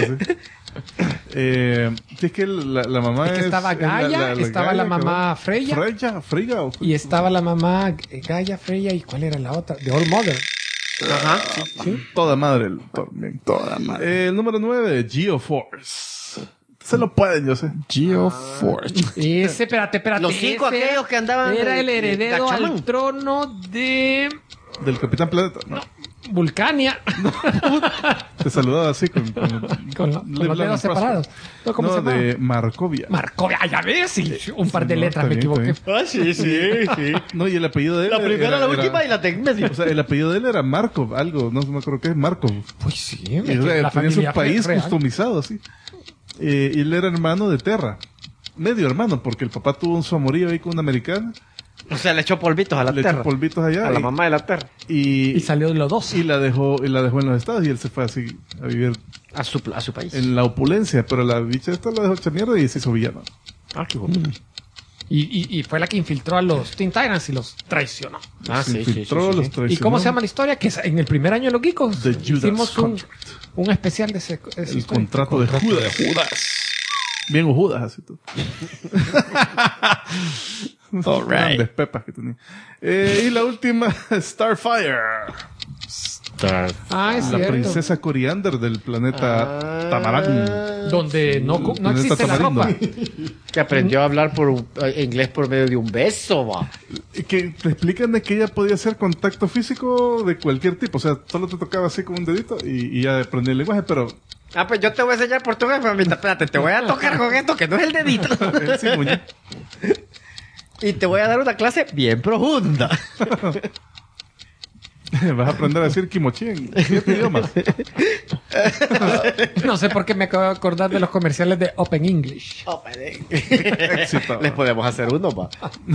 es que la mamá Es que estaba Gaia, estaba la mamá Freya. Freyja o Y estaba la mamá Gaia, Freya, ¿y cuál era la otra? The All Mother. Ajá. toda madre. Toda madre. El número 9, Geoforce. Se lo pueden, yo sé. Geoforce. Ese, espérate. Los 5 ese aquellos que andaban... era el heredero Gachamán. al trono de Del Capitán Planeta. No. Vulcania. Te saludaba así con con Live los Long dedos and separados. No, ¿cómo se llama? de Markovia. Markovia, ya ves, sí, un par de no, letras, está me bien, equivoqué. está Ah, sí. No, y el apellido de él. La primera, era- la última era- y la de en medio. O sea, el apellido de él era Markov, algo, no me acuerdo qué es Markov. Pues sí, Y, o sea, la tenía su familia país real. customizado, así. y él era hermano de Terra. Medio hermano, porque el papá tuvo un su amorío ahí con una americana. O sea, le echó polvitos a la Le Terra. echó polvitos allá. A la mamá de la Terra. Y salió de los dos. Y la dejó en los Estados y él se fue así a vivir A su país. en la opulencia, pero la bicha esta la dejó hecha mierda y se hizo villano. Ah, qué bueno. Y fue la que infiltró a los Teen Titans y los traicionó. Ah, Se sí, sí, infiltró, sí, los sí. traicionó. ¿Y cómo se llama la historia? Que es en el primer año de los Geekos The Judas hicimos Contract. un especial de esa El historia. contrato de Judas. Bien o Judas, así todo. All right. Grandes pepas que tenía. Y la última, Starfire. Ah, es La cierto. princesa Coriander del planeta Tamarán. Donde no Planeta existe la Tamarindo. ropa. Que aprendió a hablar inglés por medio de un beso, va. Que te explican de que ella podía hacer contacto físico de cualquier tipo. O sea, solo te tocaba así con un dedito y ya aprendí el lenguaje, pero Ah, pues yo te voy a enseñar portugués, mamita. Espérate, te voy a tocar con esto que no es el dedito. sí, muñe. Y te voy a dar una clase bien profunda. Vas a aprender a decir kimochi en 7 idiomas. No sé por qué me acabo de acordar de los comerciales de Open English. Éxito. Les podemos hacer uno, va.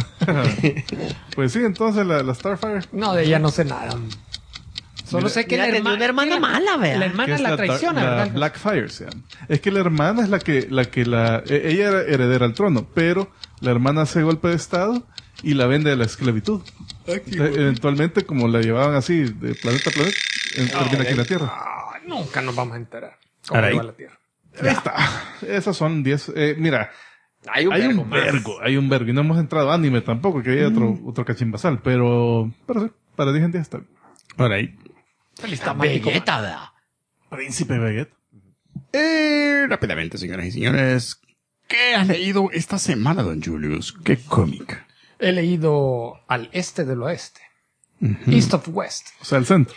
Pues sí, entonces la Starfire. No, de ella no sé nada. Solo sé que Mira, tenía una hermana mala, vea. La que hermana es la traiciona, la ¿verdad? Blackfire se llama. Es que la hermana es ella era heredera al trono, pero la hermana hace golpe de estado y la vende a la esclavitud. Eventualmente, como la llevaban así de planeta a planeta, termina aquí en la Tierra. Ah, nunca nos vamos a enterar cómo Ahora ahí. va la Tierra. Ahí está. Esas son 10. Mira, Hay hay un vergo. Y no hemos entrado a anime tampoco, que hay otro cachimbasal. Pero sí, para 10 en 10 está. Ahora ahí. Feliz temático. Vegeta, vea. Príncipe Vegeta. Rápidamente, señoras y señores. ¿Qué has leído esta semana, don Julius? ¿Qué cómic? He leído Al Este del Oeste. East of West. O sea, el centro.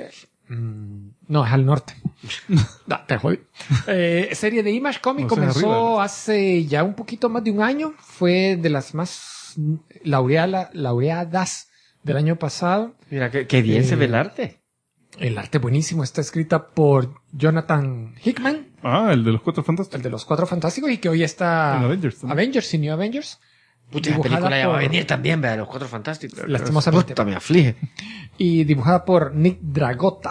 No, es al norte. No, te jodí. Serie de Image Comics O sea, comenzó arriba. hace ya un poquito más de un año. Fue de las más laureadas del año pasado. Mira, qué bien se ve el arte. El arte buenísimo. Está escrita por Jonathan Hickman, Ah, el de los Cuatro el Fantásticos. de los Cuatro Fantásticos, y que hoy está En Avengers también. Avengers y New Avengers. Pucha, la Dibujada película ya va a por- venir también, vea, los Cuatro Fantásticos. Lastimosamente. Puta, me aflige. Y dibujada por Nick Dragota,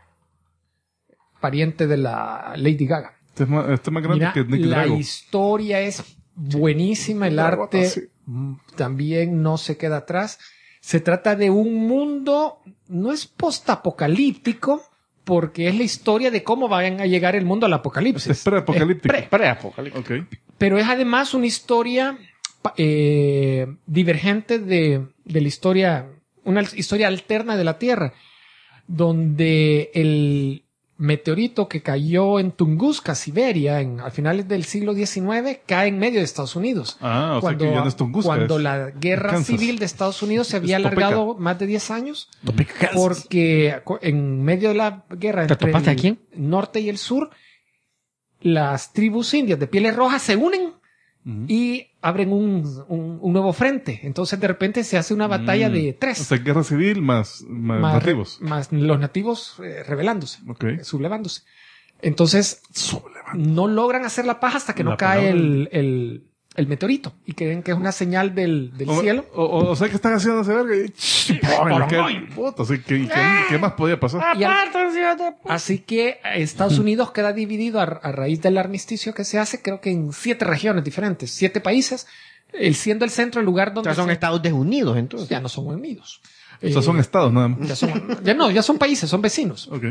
pariente de la Lady Gaga. Este es más grande Mira, que Nick la Drago. historia es buenísima, el Dragota, arte sí. también no se queda atrás. Se trata de un mundo, no es postapocalíptico, porque es la historia de cómo van a llegar el mundo al apocalipsis. Es preapocalíptico. Pre-apocalipsis. Ok. Pero es además una historia divergente de la historia, una historia alterna de la Tierra, donde el meteorito que cayó en Tunguska, Siberia, a finales del siglo XIX, cae en medio de Estados Unidos. Ah, o sea que ya no es Tunguska. Cuando es la guerra Kansas. civil de Estados Unidos se había Es Topeka. alargado más de 10 años, Topeka, porque en medio de la guerra ¿Te entre topaste a el quién? norte y el sur, las tribus indias de pieles rojas se unen y abren un nuevo frente. Entonces de repente se hace una batalla de O tres. sea, guerra civil más nativos. Más los nativos rebelándose, Ok. sublevándose. Entonces no logran hacer la paja hasta que no La cae palabra. el meteorito y creen que es una señal del cielo. O sea que están haciendo ese verga y... Puta, así que ¿qué más podía pasar? Y así que Estados Unidos queda dividido a raíz del armisticio que se hace, creo que en 7 regiones diferentes, 7 países, siendo el centro el lugar donde Ya son se- Estados desunidos, entonces. ya no son unidos. O sea, son estados nada más. ya son países, son vecinos. Ok.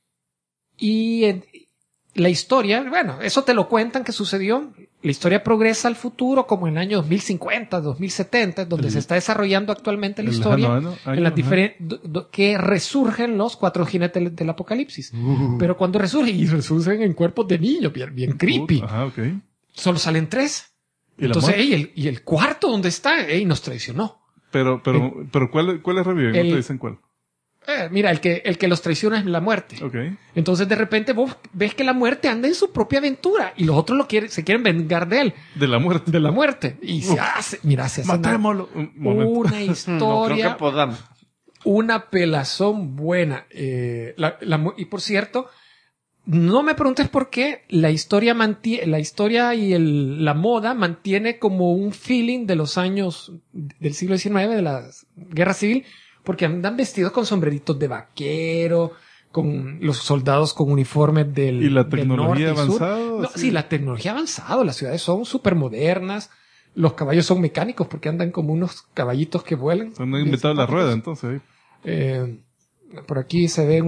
Y la historia, bueno, eso te lo cuentan que sucedió. La historia progresa al futuro como en el año 2050, 2070, donde se está desarrollando actualmente la el historia, lejano año, en las ajá. diferentes que resurgen los 4 jinetes del apocalipsis. Pero cuando resurgen, y resurgen en cuerpos de niños, bien creepy. Ajá, ok. Solo salen 3. ¿Y la Entonces, muerte? y el cuarto, ¿dónde está? Nos traicionó. Pero ¿cuáles reviven? No te dicen cuál. Mira, el que los traiciona es la muerte. Ok. Entonces, de repente, vos ves que la muerte anda en su propia aventura y los otros se quieren vengar de él, De la muerte. de la muerte. Y se hace Matémoslo. Un momento. una No creo historia, que podamos. una pelazón buena. Y por cierto, No me preguntes por qué la historia y la moda mantiene como un feeling de los años del siglo XIX, de la guerra civil, porque andan vestidos con sombreritos de vaquero, con los soldados con uniformes del ¿Y la del tecnología norte y sur. avanzada? No, sí, la tecnología ha avanzado, las ciudades son súper modernas, los caballos son mecánicos porque andan como unos caballitos que vuelan. Se han inventado la rueda, entonces. Por aquí se ven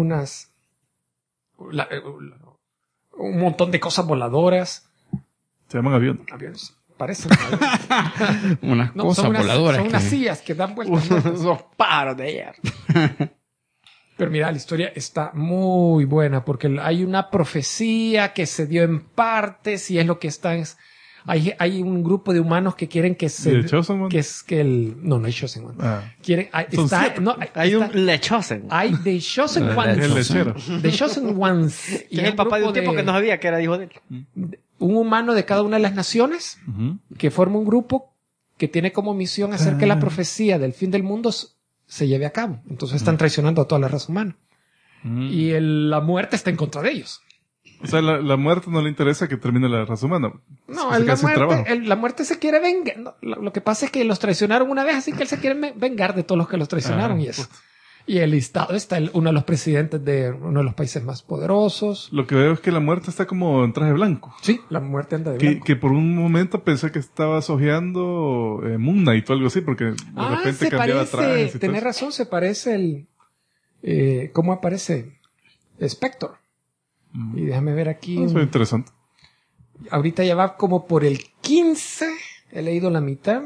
un montón de cosas voladoras. Se llaman aviones. Aviones. Parecen. Unas No, cosas son voladoras. Son unas que- sillas que dan vueltas. ¿no? Esos pájaros de ayer. Pero mira, la historia está muy buena porque hay una profecía que se dio en partes y es lo que están. Hay un grupo de humanos que quieren que se. ¿Y el Chosen One? Que es que el. No hay Chosen One. Ah. Quieren. Son Está, siete. no, Hay está- un lechosen. Hay The Chosen Ones. El lechero. The Chosen Ones. Que es el papá de un grupo tipo que no sabía que era hijo de él. Un humano de cada una de las naciones Ujú. que forma un grupo que tiene como misión hacer que la profecía del fin del mundo se lleve a cabo. Entonces están traicionando a toda la raza humana. Y la muerte está en contra de ellos. O sea, la muerte no le interesa que termine la raza humana. No, Se queda sin trabajo. la muerte se quiere vengar. No, lo que pasa es que los traicionaron una vez, así que él se quiere vengar de todos los que los traicionaron y eso. Y el listado está uno de los presidentes de uno de los países más poderosos. Lo que veo es que la muerte está como en traje blanco. Sí, la muerte anda de Que, blanco. que por un momento pensé que estaba sojeando Moon Knight o algo así, porque de repente se cambiaba parece, trajes y todo tenés eso. razón, se parece ¿cómo aparece? Spector. Y déjame ver aquí. Eso es interesante. Ahorita ya va como por el 15. He leído la mitad.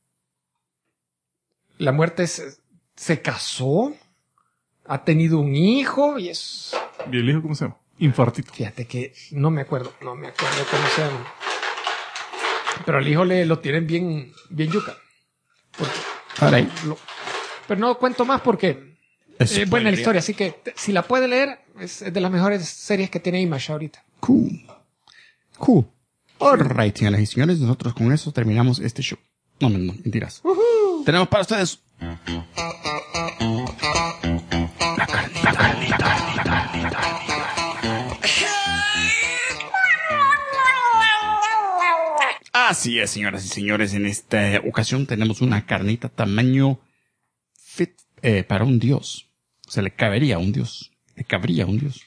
La muerte se casó. Ha tenido un hijo y es... ¿Y el hijo cómo se llama? Infartito. Fíjate que no me acuerdo cómo se llama. Pero al hijo lo tienen bien yuca. Caray. Pero no cuento más porque es buena la Spoiler. historia. Así que si la puede leer, es de las mejores series que tiene Image ahorita. Cool. Cool. Alright, señoras y señores, nosotros con eso terminamos este show. No, mentiras. Tenemos para ustedes. Así es, señoras y señores, en esta ocasión tenemos una carnita tamaño fit para un dios. Se le cabería a un dios. Le cabría a un dios.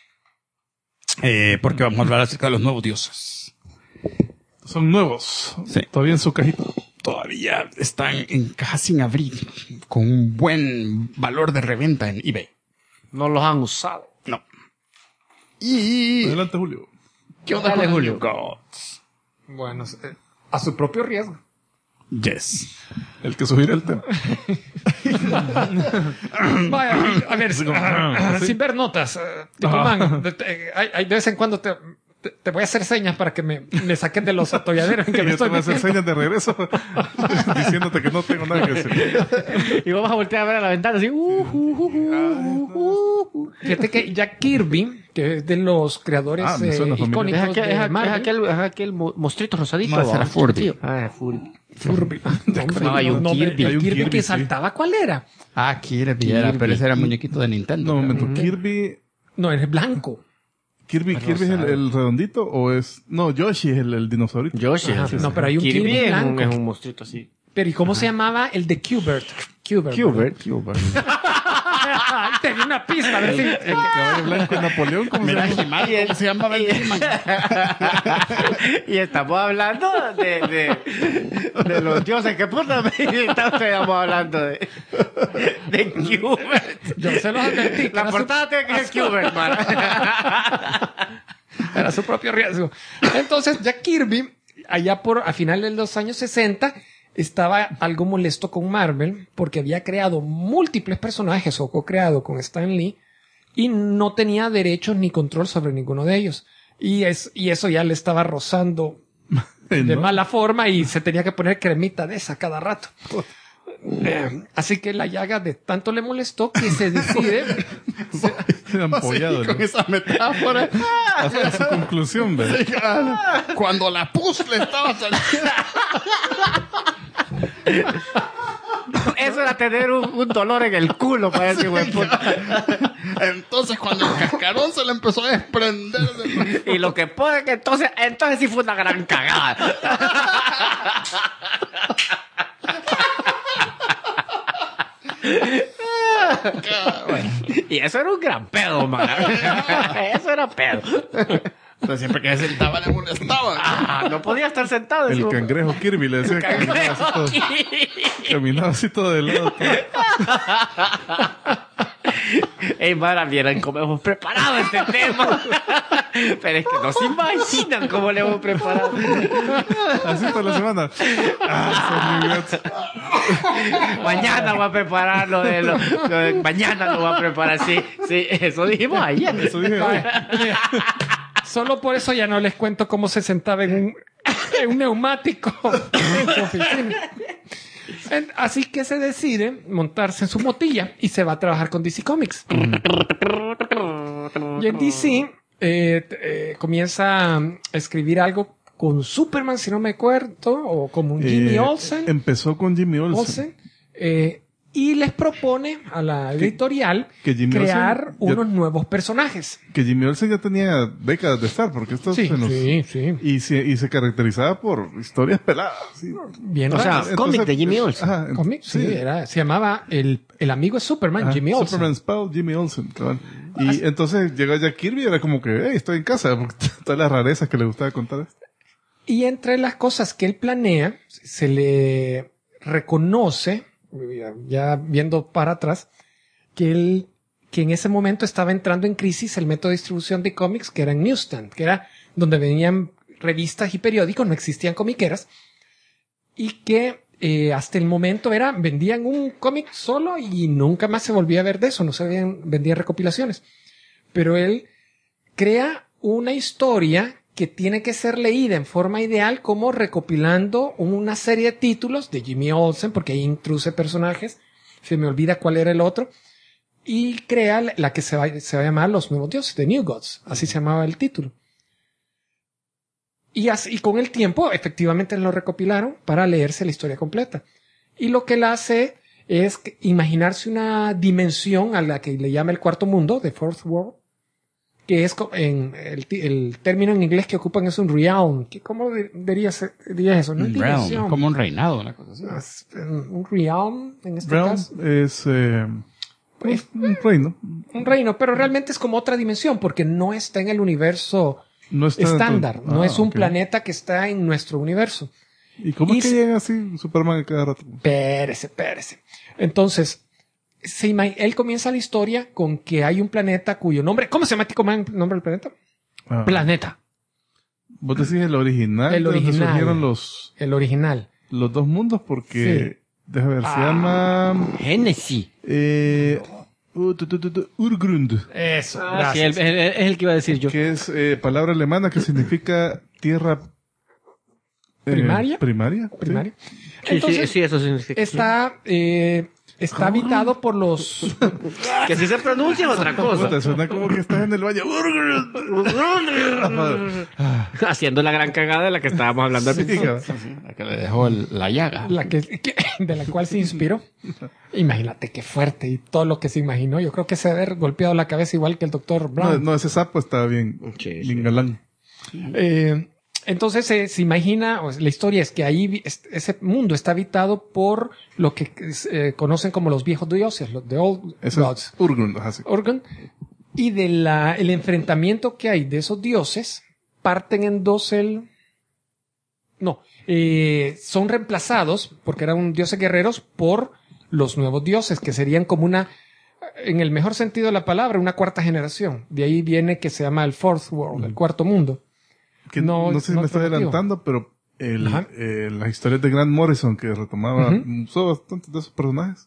Porque vamos a hablar acerca de los nuevos dioses. Son nuevos. Sí. Todavía en su cajita. Todavía están en cajas sin abrir, con un buen valor de reventa en eBay. No los han usado. No. Y... Adelante, Julio. ¿Qué onda Dale, con Julio. Julio Gods? Bueno, a su propio riesgo. Yes. El que subirá el tema. Vaya, a ver, sin ver notas, Ticumán, de vez en cuando te voy a hacer señas para que me saquen de los atolladeros en que Y me yo te estoy voy a hacer metiendo. señas de regreso diciéndote que no tengo nada que decir. Y vamos a voltear a ver a la ventana así. Fíjate que Jack Kirby, que es de los creadores Me suena familiar. icónicos Es de Marvel, aquel monstruito rosadito. No, ese era Furby. Furby. Furby. No, hay un Kirby. El Hay un Kirby Kirby, que sí. saltaba, ¿cuál era? Ah, Kirby era, pero ese era el muñequito de Nintendo. No, un creo. momento. No, es blanco. ¿Kirby es el redondito o es...? No, Yoshi es el dinosaurito. Yoshi. Ajá, sí, no, sí. pero hay un Kirby es blanco. es un monstruito así. Pero ¿y cómo se llamaba el de Qbert? Qbert. Ay, te di una pista, a ver si... El caballo blanco de Napoleón, ¿cómo se Mira, llama? He-Man, ¿cómo se llama el He-Man? Y estamos hablando de los dioses. ¿Qué puta me estamos hablando de Qbert? Yo se los advertí. que La era portada tiene que ser Qbert, man. Era su propio riesgo. Entonces, Jack Kirby, allá a finales de los años 60, estaba algo molesto con Marvel porque había creado múltiples personajes o co-creado con Stan Lee y no tenía derechos ni control sobre ninguno de ellos. Y eso ya le estaba rozando de ¿No? mala forma y se tenía que poner cremita de esa cada rato. Así que la llaga de tanto le molestó que se decide... Ampollado, ¿no? Con esa metáfora. Hasta su conclusión, ¿ves? Cuando la pus le estaba saliendo. Eso eso era tener un dolor en el culo para ese güey puta. Entonces, cuando el cascarón se le empezó a desprender Y lo que pone que entonces sí fue una gran cagada. Y eso era un gran pedo, man. Eso era pedo. Entonces, siempre que se sentaba le molestaba. No podía estar sentado. El eso. cangrejo Kirby le decía que caminaba así todo de lado. Ey, Mara, vieran cómo hemos preparado este tema. Pero es que no se imaginan cómo le hemos preparado. Así toda la semana. Son muy gatos. Mañana voy a preparar lo de mañana lo voy a preparar. Sí, eso dijimos ayer. Eso dije hoy. Solo por eso ya no les cuento cómo se sentaba en un neumático en su oficina. Así que se decide montarse en su motilla y se va a trabajar con DC Comics. Y en DC comienza a escribir algo con Superman, si no me acuerdo, o como un Jimmy Olsen. Empezó con Jimmy Olsen. Y les propone a la editorial que Jimmy crear Olsen unos nuevos personajes. Que Jimmy Olsen ya tenía décadas de estar, porque estos Sí. Y se caracterizaba por historias peladas. ¿Sí? Bien O sea, raras. cómic de Jimmy Olsen. Ajá, Cómic, sí, se llamaba el amigo de Superman, Ajá, Jimmy Olsen. Superman's pal, Jimmy Olsen. Cabal. Y entonces llegó Jack Kirby y era como que, hey, estoy en casa, porque todas las rarezas que le gustaba contar. Y entre las cosas que él planea, se le reconoce, ya viendo para atrás, que en ese momento estaba entrando en crisis el método de distribución de cómics, que era en Newsstand, que era donde venían revistas y periódicos, no existían comiqueras, y que hasta el momento vendían un cómic solo y nunca más se volvía a ver de eso, no se vendían recopilaciones. Pero él crea una historia que tiene que ser leída en forma ideal como recopilando una serie de títulos de Jimmy Olsen, porque ahí introduce personajes, se me olvida cuál era el otro, y crea la que se va a llamar Los Nuevos Dioses, The New Gods, así se llamaba el título. Y así, con el tiempo, efectivamente lo recopilaron para leerse la historia completa. Y lo que él hace es imaginarse una dimensión a la que le llama el cuarto mundo, The Fourth World, que es en el término en inglés que ocupan es un realm. ¿Cómo dirías eso? No es dimensión. Como un reinado, una cosa así. Un realm, en este Realm caso. es un reino. Un reino, pero realmente es como otra dimensión, porque no está en el universo No está estándar. No es un ok. planeta que está en nuestro universo. ¿Y cómo es que Y llega así Superman a cada rato? Espérese. Entonces, él comienza la historia con que hay un planeta cuyo nombre... ¿Cómo se llama el nombre del planeta? Ah. Planeta. Vos decís el original. El de donde original. surgieron los El dos mundos porque... Sí. Déjame ver, se llama... Genesis. Urgrund. Eso, Sí, gracias. es el que iba a decir yo. Que es palabra alemana que significa tierra... ¿Primaria? Primaria. sí. Primaria. Sí, Entonces, sí, eso significa. está habitado por los... Que si se pronuncia es otra cosa. Puta, suena como que estás en el baño. Haciendo la gran cagada de la que estábamos hablando al Sí, principio. cabrón. La que le dejó la llaga. de la cual se inspiró. Imagínate qué fuerte y todo lo que se imaginó. Yo creo que se debe haber golpeado la cabeza igual que el Dr. No, Brown. no, ese sapo está bien, Sí, bien sí. galán. Entonces se imagina, la historia es que ahí ese mundo está habitado por lo que conocen como los viejos dioses, los The Old Eso Gods. es Urgrund, así. Organ, y el enfrentamiento que hay de esos dioses parten en dos son reemplazados porque eran dioses guerreros por los nuevos dioses que serían como en el mejor sentido de la palabra, una cuarta generación. De ahí viene que se llama el Fourth World, el cuarto mundo. Que No, no sé si no me estoy alternativo. adelantando, pero Ajá. las historias de Grant Morrison que retomaba Ujú. usó bastantes de esos personajes.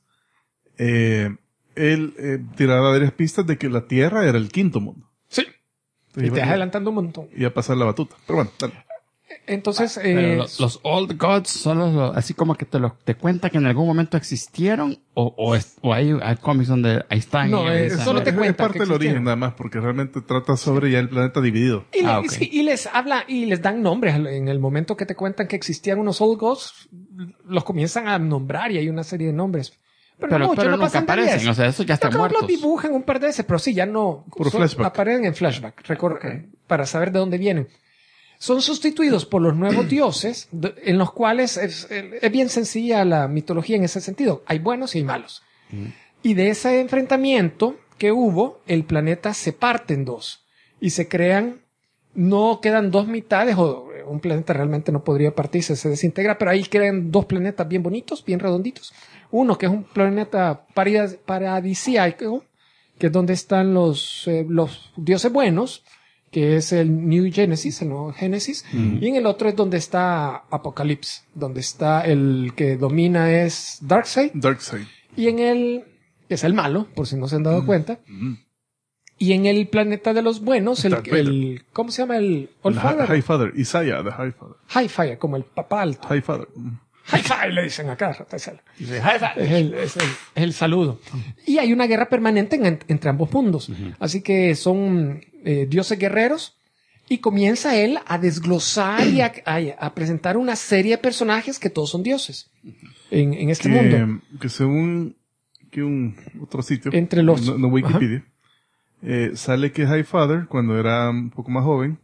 Él tiraba varias pistas de que la Tierra era el quinto mundo. Sí. Y te vas adelantando un montón. Iba a pasar la batuta. Pero bueno, dale. Entonces, Pero los Old Gods son así como que te cuentan que en algún momento existieron o hay cómics donde ahí están. No, ahí es están. solo te es cuenta parte que del origen existieron. nada más, porque realmente trata sobre ya el planeta dividido. ok. Sí, y les habla y les dan nombres. En el momento que te cuentan que existían unos Old Gods, los comienzan a nombrar y hay una serie de nombres. Pero no mucho, pero no nunca pasan de aparecen, 10. o sea, eso ya está Yo creo que muertos. los dibujan un par de veces, pero sí, ya no. Puro flashback. Aparecen en flashback, para saber de dónde vienen. Son sustituidos por los nuevos dioses, en los cuales es bien sencilla la mitología en ese sentido. Hay buenos y hay malos. Y de ese enfrentamiento que hubo, el planeta se parte en dos. Y se crean, no quedan dos mitades, o un planeta realmente no podría partirse, se desintegra, pero ahí quedan dos planetas bien bonitos, bien redonditos. Uno que es un planeta paradisíaco, que es donde están los dioses buenos, que es el New Genesis, el nuevo Génesis, y en el otro es donde está Apocalipsis, donde está el que domina es Darkseid, y en el, que es el malo, por si no se han dado cuenta, y en el planeta de los buenos, el ¿cómo se llama? El Allfather. Highfather, Isaiah, the Highfather. Highfire, como el papá alto. Highfather. Hi-Fi le dicen acá. Es el saludo. Y hay una guerra permanente entre ambos mundos. Así que son dioses guerreros. Y comienza él a desglosar y a presentar una serie de personajes que todos son dioses en este mundo. Que según que un otro sitio, Entre los... no Wikipedia, sale que Highfather, cuando era un poco más joven,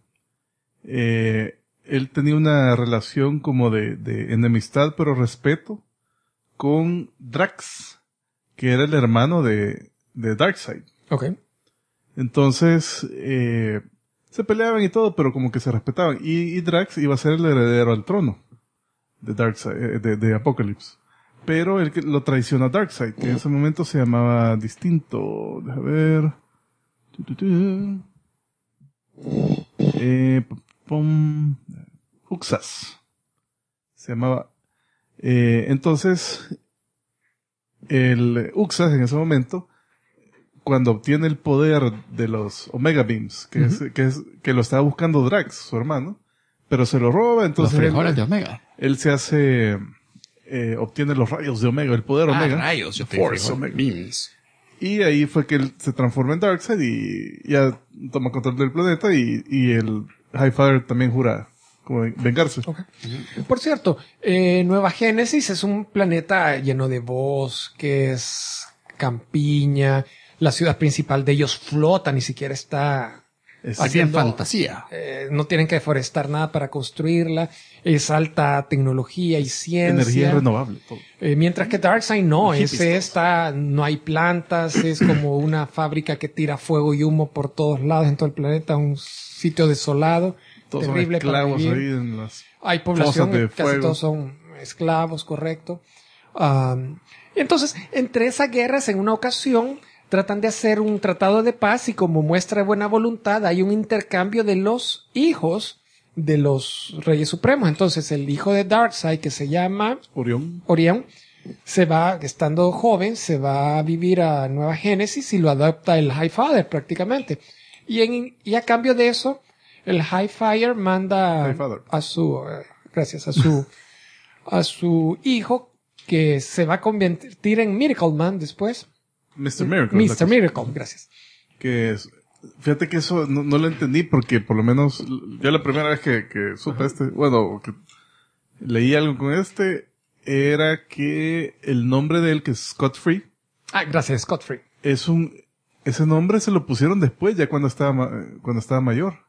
él tenía una relación como de enemistad pero respeto con Drax, que era el hermano de Darkseid. Okay. Entonces, se peleaban y todo, pero como que se respetaban. Y Drax iba a ser el heredero al trono de Darkseid, de Apocalypse. Pero él lo traiciona a Darkseid, que en ese momento se llamaba distinto. Deja ver. Uxas. Se llamaba. Entonces, el Uxas en ese momento, cuando obtiene el poder de los Omega Beams, que lo estaba buscando Drax, su hermano, pero se lo roba, entonces Los frijoles de Omega. él se hace, obtiene los rayos de Omega, el poder Omega. Rayos, yo Force Omega. Beams. Y ahí fue que él se transforma en Darkseid y ya toma control del planeta y el Highfather también jura como vengarse. Okay. Por cierto, Nueva Génesis es un planeta lleno de bosques, campiña, la ciudad principal de ellos flota, ni siquiera está Así en fantasía. No tienen que deforestar nada para construirla, es alta tecnología y ciencia. Energía renovable, todo. Mientras que Darkseid no, no hay plantas, es como una fábrica que tira fuego y humo por todos lados en todo el planeta, un sitio desolado, Todos terrible son para esclavos vivir. ahí en las Hay población, fosas de casi fuego. todos son esclavos, correcto. Entonces, entre esas guerras, en una ocasión, tratan de hacer un tratado de paz y como muestra de buena voluntad hay un intercambio de los hijos de los Reyes Supremos. Entonces, el hijo de Darkseid, que se llama Orión, se va, estando joven, se va a vivir a Nueva Génesis y lo adopta el Highfather prácticamente. Y a cambio de eso, el Highfather manda a su hijo, que se va a convertir en Miracle Man después. Mr. Miracle. Mr. Miracle, gracias. Que es, fíjate que eso no lo entendí porque por lo menos yo la primera vez que supe que leí algo con era que el nombre de él, que es Scott Free. Gracias, Scott Free. Ese nombre se lo pusieron después, ya cuando estaba mayor.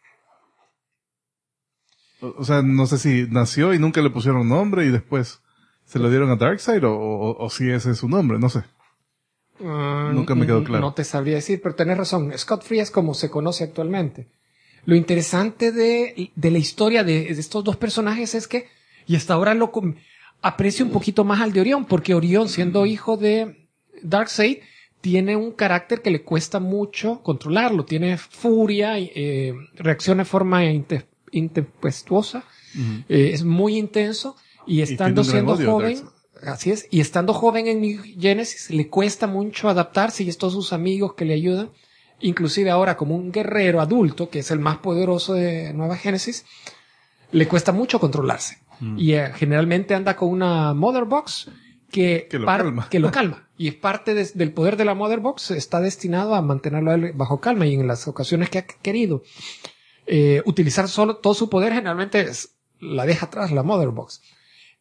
O sea, no sé si nació y nunca le pusieron nombre y después se lo dieron a Darkseid o si ese es su nombre, no sé. Nunca me quedó claro. No te sabría decir, pero tenés razón. Scott Free es como se conoce actualmente. Lo interesante de la historia de estos dos personajes es que, y hasta ahora aprecio un poquito más al de Orión, porque Orión, siendo hijo de Darkseid, tiene un carácter que le cuesta mucho controlarlo. Tiene furia, reacciona de forma intempestuosa, es muy intenso, y estando siendo joven... Así es, y estando joven en New Genesis le cuesta mucho adaptarse y estos sus amigos que le ayudan, inclusive ahora como un guerrero adulto, que es el más poderoso de Nueva Génesis, le cuesta mucho controlarse. Y generalmente anda con una Mother Box que lo calma. Y es parte del poder de la Mother Box, está destinado a mantenerlo a él bajo calma, y en las ocasiones que ha querido utilizar solo todo su poder, generalmente la deja atrás la Mother Box.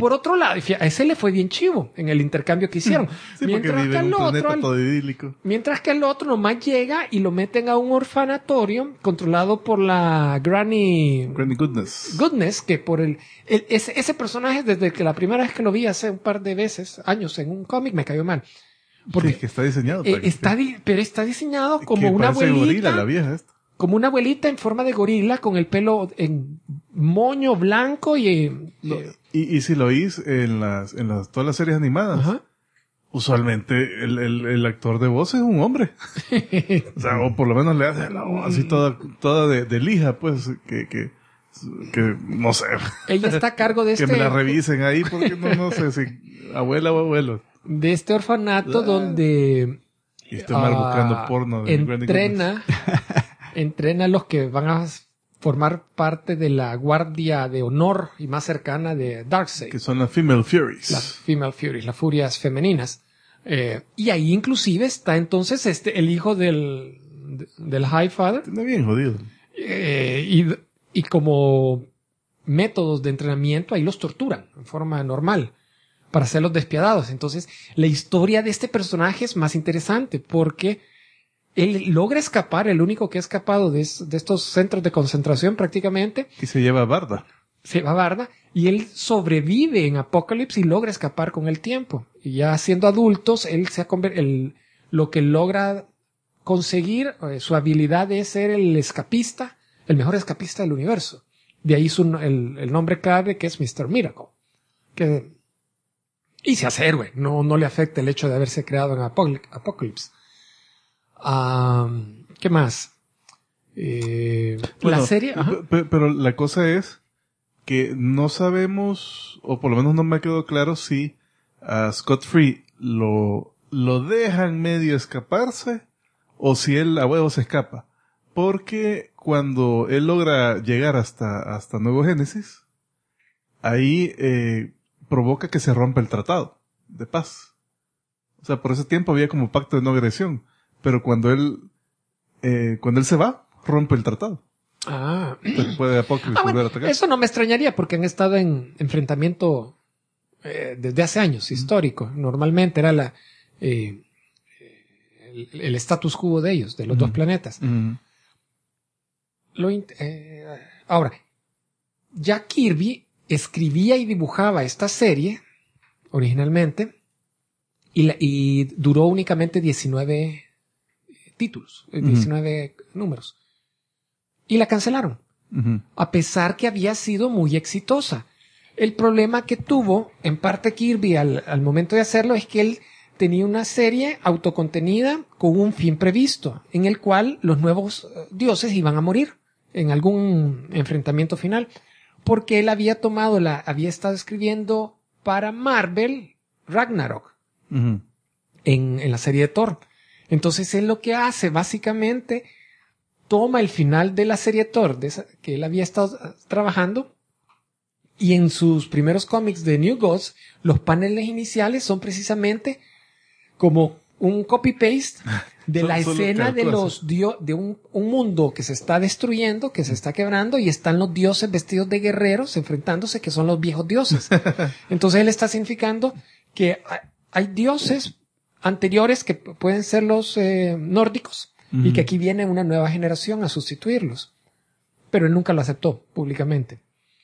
por otro lado, a ese le fue bien chivo en el intercambio que hicieron. Sí, porque vive en un planeta todo idílico. Mientras que el otro nomás llega y lo meten a un orfanatorio controlado por la Granny Goodness, que por ese personaje, desde que la primera vez que lo vi hace un par de años en un cómic, me cayó mal. Porque sí, que está diseñado. Pero está diseñado como una abuelita. Gorila, la vieja esta. Como una abuelita en forma de gorila, con el pelo en moño blanco y si lo oís en todas las series animadas, ajá, usualmente el actor de voz es un hombre. O sea, o por lo menos le hace la voz así toda de lija, pues, que no sé. Ella está a cargo de que me la revisen ahí, porque no sé si abuela o abuelo. De este orfanato donde y estoy mal buscando porno de entrena a los que van a formar parte de la guardia de honor y más cercana de Darkseid. Que son las Female Furies. Las Female Furies, las furias femeninas. Y ahí inclusive está entonces el hijo del Highfather. Está bien jodido. Y como métodos de entrenamiento ahí los torturan en forma normal para hacerlos despiadados. Entonces la historia de este personaje es más interesante porque él logra escapar, el único que ha escapado de estos centros de concentración prácticamente. Y se lleva a Barda. Y él sobrevive en Apocalypse y logra escapar con el tiempo. Y ya siendo adultos, él se ha lo que logra conseguir, su habilidad es ser el escapista, el mejor escapista del universo. De ahí el nombre clave que es Mr. Miracle. Y se hace héroe, no le afecta el hecho de haberse creado en Apocalypse. ¿Qué más? La serie. Pero la cosa es que no sabemos, o por lo menos no me quedó claro si a Scott Free lo dejan medio escaparse o si él a huevo se escapa. Porque cuando él logra llegar hasta Nuevo Génesis, ahí provoca que se rompa el tratado de paz. O sea, por ese tiempo había como pacto de no agresión. Pero cuando él se va, rompe el tratado. Puede Apocalypse volver a atacar. Eso no me extrañaría porque han estado en enfrentamiento desde hace años, histórico. Normalmente era el status quo de ellos, de los dos planetas. Ahora, Jack Kirby escribía y dibujaba esta serie originalmente y duró únicamente 19 títulos, 19 números. Y la cancelaron. A pesar que había sido muy exitosa. El problema que tuvo, en parte Kirby al momento de hacerlo, es que él tenía una serie autocontenida con un fin previsto, en el cual los nuevos dioses iban a morir en algún enfrentamiento final. Porque él había estado escribiendo para Marvel Ragnarok en la serie de Thor. Entonces él lo que hace básicamente toma el final de la serie Thor que él había estado trabajando y en sus primeros cómics de New Gods los paneles iniciales son precisamente como un copy-paste de la escena de un mundo que se está destruyendo, que se está quebrando y están los dioses vestidos de guerreros enfrentándose, que son los viejos dioses. Entonces él está significando que hay dioses anteriores que pueden ser los nórdicos y que aquí viene una nueva generación a sustituirlos. Pero él nunca lo aceptó públicamente.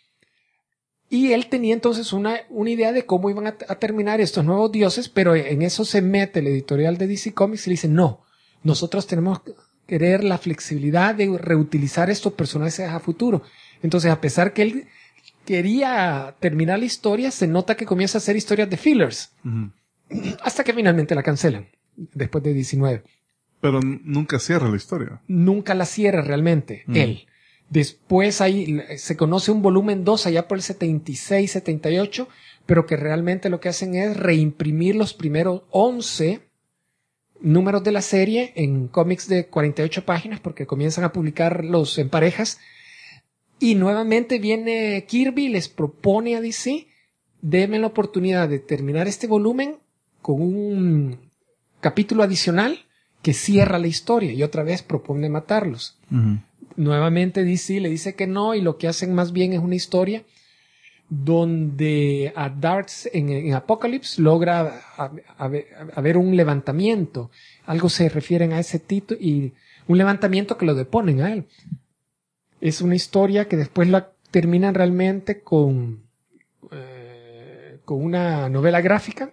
Y él tenía entonces una idea de cómo iban a terminar estos nuevos dioses, pero en eso se mete el editorial de DC Comics y le dice, no, nosotros tenemos que querer la flexibilidad de reutilizar estos personajes a futuro. Entonces, a pesar que él quería terminar la historia, se nota que comienza a hacer historias de fillers. Hasta que finalmente la cancelan, después de 19. Pero nunca cierra la historia. Nunca la cierra realmente, él. Después ahí se conoce un volumen 2 allá por el 76, 78, pero que realmente lo que hacen es reimprimir los primeros 11 números de la serie en cómics de 48 páginas porque comienzan a publicarlos en parejas. Y nuevamente viene Kirby y les propone a DC, denme la oportunidad de terminar este volumen con un capítulo adicional que cierra la historia y otra vez propone matarlos. Nuevamente DC le dice que no y lo que hacen más bien es una historia donde a en Apocalypse logra haber un levantamiento. Algo se refieren a ese título y un levantamiento que lo deponen a él. Es una historia que después la terminan realmente con una novela gráfica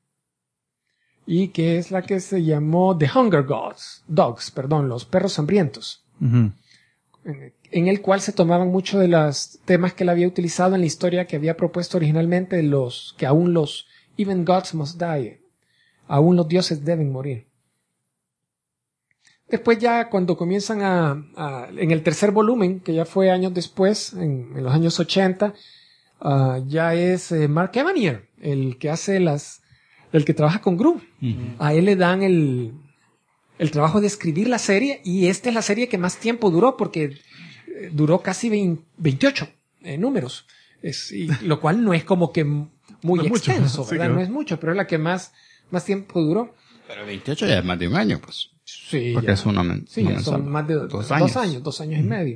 y que es la que se llamó The Hunger Dogs, los perros hambrientos. Ujú. En el cual se tomaban muchos de los temas que él había utilizado en la historia que había propuesto originalmente, que aún los even gods must die, aún los dioses deben morir. Después ya cuando comienzan en el tercer volumen, que ya fue años después, en los años 80, ya es Mark Evanier, el que hace el que trabaja con Gru. A él le dan el trabajo de escribir la serie, y esta es la serie que más tiempo duró, porque duró casi 28 números, lo cual no es como que muy no extenso, mucho, ¿verdad? sí, claro. No es mucho, pero es la que más tiempo duró. Pero 28 ya es más de un año, pues. Sí, Porque ya. es una Sí, ya son más de 2 años, 2 años y medio.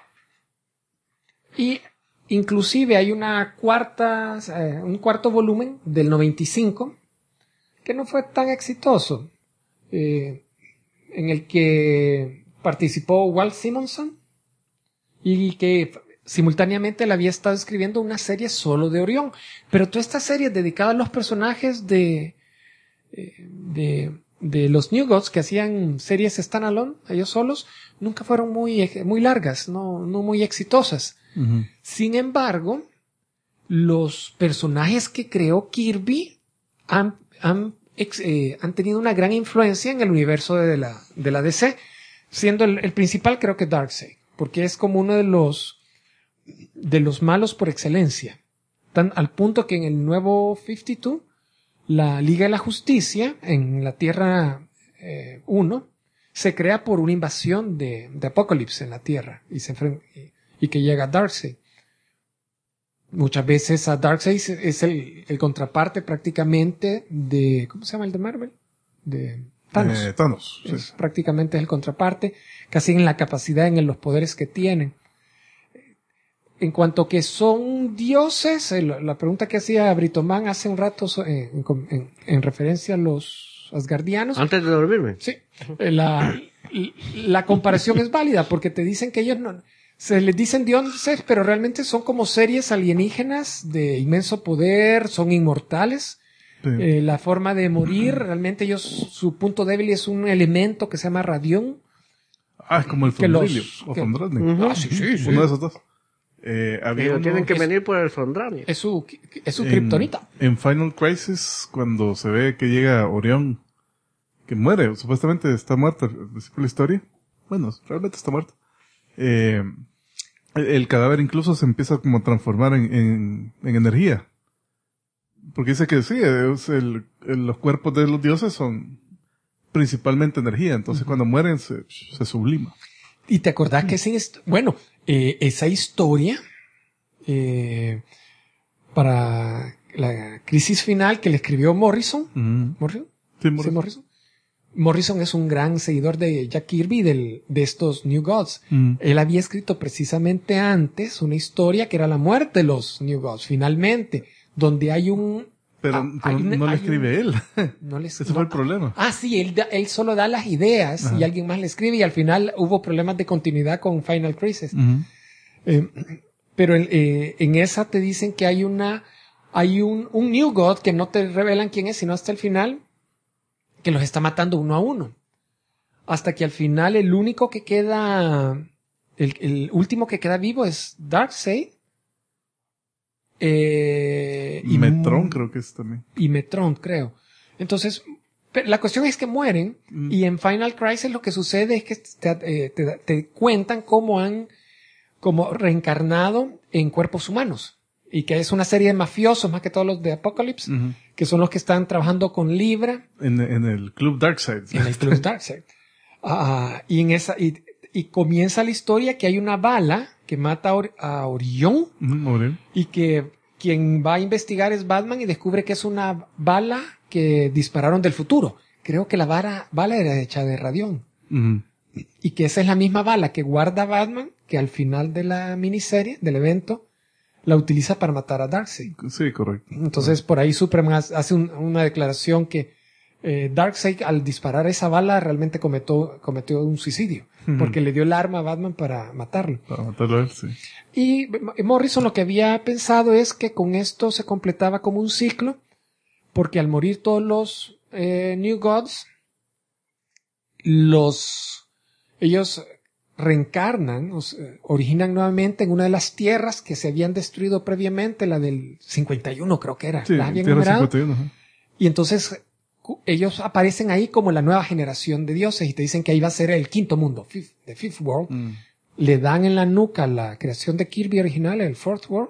Y inclusive hay un cuarto volumen del 95 que no fue tan exitoso, en el que participó Walt Simonson y que simultáneamente él había estado escribiendo una serie solo de Orión. Pero toda esta serie dedicada a los personajes de los New Gods, que hacían series standalone, ellos solos, nunca fueron muy largas, no muy exitosas. Ujú. Sin embargo, los personajes que creó Kirby han tenido una gran influencia en el universo de la DC, siendo el principal, creo que Darkseid, porque es como uno de los malos por excelencia, tan al punto que en el nuevo 52, la Liga de la Justicia en la Tierra 1 se crea por una invasión de Apocalypse en la Tierra y que llega Darkseid. Muchas veces a Darkseid es el contraparte prácticamente de, ¿cómo se llama el de Marvel? De Thanos. Thanos, sí. Prácticamente es el contraparte, casi en la capacidad, en los poderes que tienen. En cuanto que son dioses, la pregunta que hacía Britoman hace un rato en referencia a los asgardianos. Antes de dormirme. Sí, la comparación es válida porque te dicen que ellos no, se les dicen dioses, pero realmente son como series alienígenas de inmenso poder, son inmortales. Sí. La forma de morir, realmente ellos, su punto débil es un elemento que se llama radión. Es como el que los- Fondrilio o que- Fondradnik. sí. Uno de esos dos. Había Pero uno tienen que es- venir por el Fondranio. Es su kriptonita. En Final Crisis, cuando se ve que llega Orión, que muere, supuestamente está muerto al principio de la historia. Bueno, realmente está muerto. El cadáver incluso se empieza como a transformar en energía. Porque dice que sí, los cuerpos de los dioses son principalmente energía. Entonces cuando mueren se sublima. Y te acordás que esa historia, para la crisis final que le escribió Morrison. ¿Morrison? Sí, ¿Sí, Morrison? Morrison es un gran seguidor de Jack Kirby, de estos New Gods. Él había escrito precisamente antes una historia que era la muerte de los New Gods, finalmente, donde hay un... Pero no le escribe él. No le Ese fue el problema. Sí, él solo da las ideas y alguien más le escribe, y al final hubo problemas de continuidad con Final Crisis. Pero en esa te dicen que hay un New God que no te revelan quién es sino hasta el final, que los está matando uno a uno. Hasta que al final el único que queda, el último que queda vivo es Darkseid. Y Metron creo que es también. Y Metron, creo. Entonces, la cuestión es que mueren, y en Final Crisis lo que sucede es que te cuentan cómo han como reencarnado en cuerpos humanos. Y que es una serie de mafiosos, más que todos los de Apocalypse, que son los que están trabajando con Libra. En el Club Darkseid. En el Club Darkseid. Y comienza la historia que hay una bala que mata a Orión, Orión. y que quien va a investigar es Batman y descubre que es una bala que dispararon del futuro. Creo que la bala era hecha de radión. Y que esa es la misma bala que guarda Batman, que al final de la miniserie, del evento, la utiliza para matar a Darkseid. Sí, correcto. Entonces, por ahí Superman hace una declaración que Darkseid, al disparar esa bala, realmente cometió un suicidio. Porque le dio el arma a Batman para matarlo. Para matarlo a él, sí. Y Morrison lo que había pensado es que con esto se completaba como un ciclo, porque al morir todos los New Gods, ellos reencarnan, originan nuevamente en una de las tierras que se habían destruido previamente, la del 51 creo que era, Sí, las habían Tierra numerado. 51. Ajá. Y entonces ellos aparecen ahí como la nueva generación de dioses y te dicen que ahí va a ser el quinto mundo, the Fifth World. Le dan en la nuca la creación de Kirby original, el Fourth World.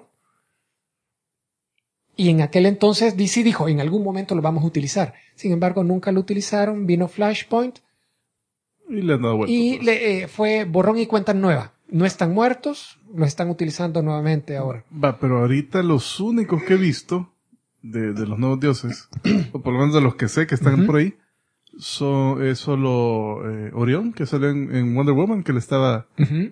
Y en aquel entonces DC dijo, en algún momento lo vamos a utilizar. Sin embargo, nunca lo utilizaron, vino Flashpoint Y le han dado vuelta. y fue borrón y cuenta nueva. No están muertos, lo están utilizando nuevamente ahora. Va, pero ahorita los únicos que he visto de los nuevos dioses, o por lo menos de los que sé que están por ahí, es solo Orión, que salió en Wonder Woman, que le estaba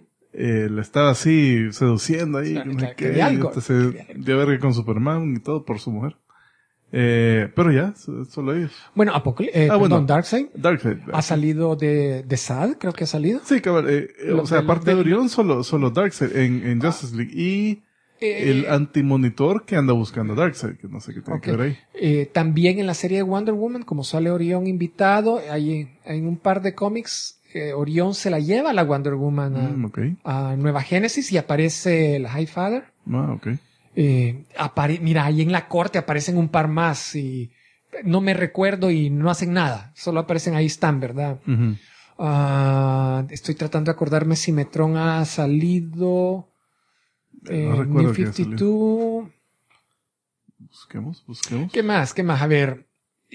así seduciendo ahí. Claro, no sé claro, qué, que de algo. y hasta se dio verga con Superman y todo por su mujer. Pero ya, solo ellos. Bueno, bueno. Darkseid Darkseid. ha salido de SAD, creo que ha salido. Sí, cabal. O sea, aparte de Orión, solo Darkseid en Ah. Justice League. Y el antimonitor que anda buscando Darkseid, que no sé qué tiene que ver ahí. También en la serie de Wonder Woman, como sale Orión invitado, hay en un par de cómics, Orión se la lleva a la Wonder Woman Ok. a Nueva Génesis y aparece el Highfather. Ok. Mira, ahí en la corte aparecen un par más y no me recuerdo y no hacen nada. Solo aparecen ahí están, ¿verdad? Ujú. Estoy tratando de acordarme si Metron ha salido. No recuerdo New que haya 52. Busquemos. ¿Qué más? A ver.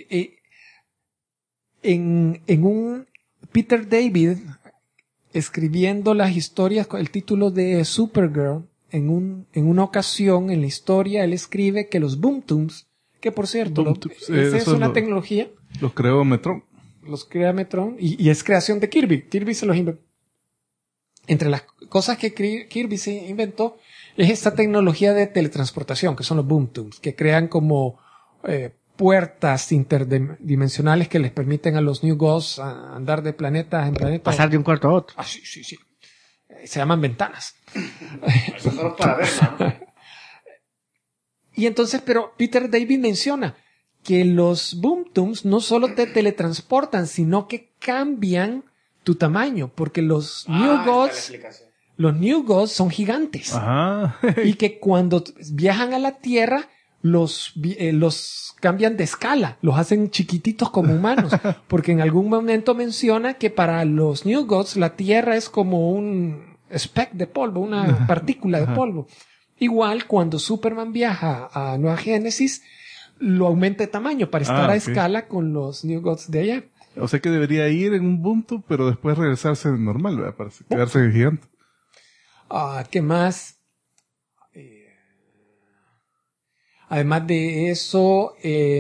En un Peter David escribiendo las historias con el título de Supergirl, en una ocasión en la historia él escribe que los Boomtoons, que por cierto, Boomtoons, esa es eso una lo- tecnología, Los creó Metron. los crea Metron y es creación de Kirby. Kirby se los inventó. Entre las cosas que Kirby se inventó es esta tecnología de teletransportación, que son los Boomtoons, que crean como puertas interdimensionales que les permiten a los New Gods andar de planeta en planeta. Pasar de un cuarto a otro. Ah, sí. Se llaman ventanas. Solo para verla, ¿no? Y entonces, pero Peter David menciona que los Boomtoons no solo te teletransportan, sino que cambian tu tamaño, porque los New Gods son gigantes. Ajá. Y que cuando viajan a la Tierra, los cambian de escala, los hacen chiquititos como humanos, porque en algún momento menciona que para los New Gods la Tierra es como un speck de polvo, una partícula de polvo. Igual cuando Superman viaja a Nueva Génesis, lo aumenta de tamaño para estar a ok. escala con los New Gods de allá. O sea que debería ir en un Ubuntu, pero después regresarse normal, ¿verdad? Para quedarse gigante. ¿Qué más? Además de eso,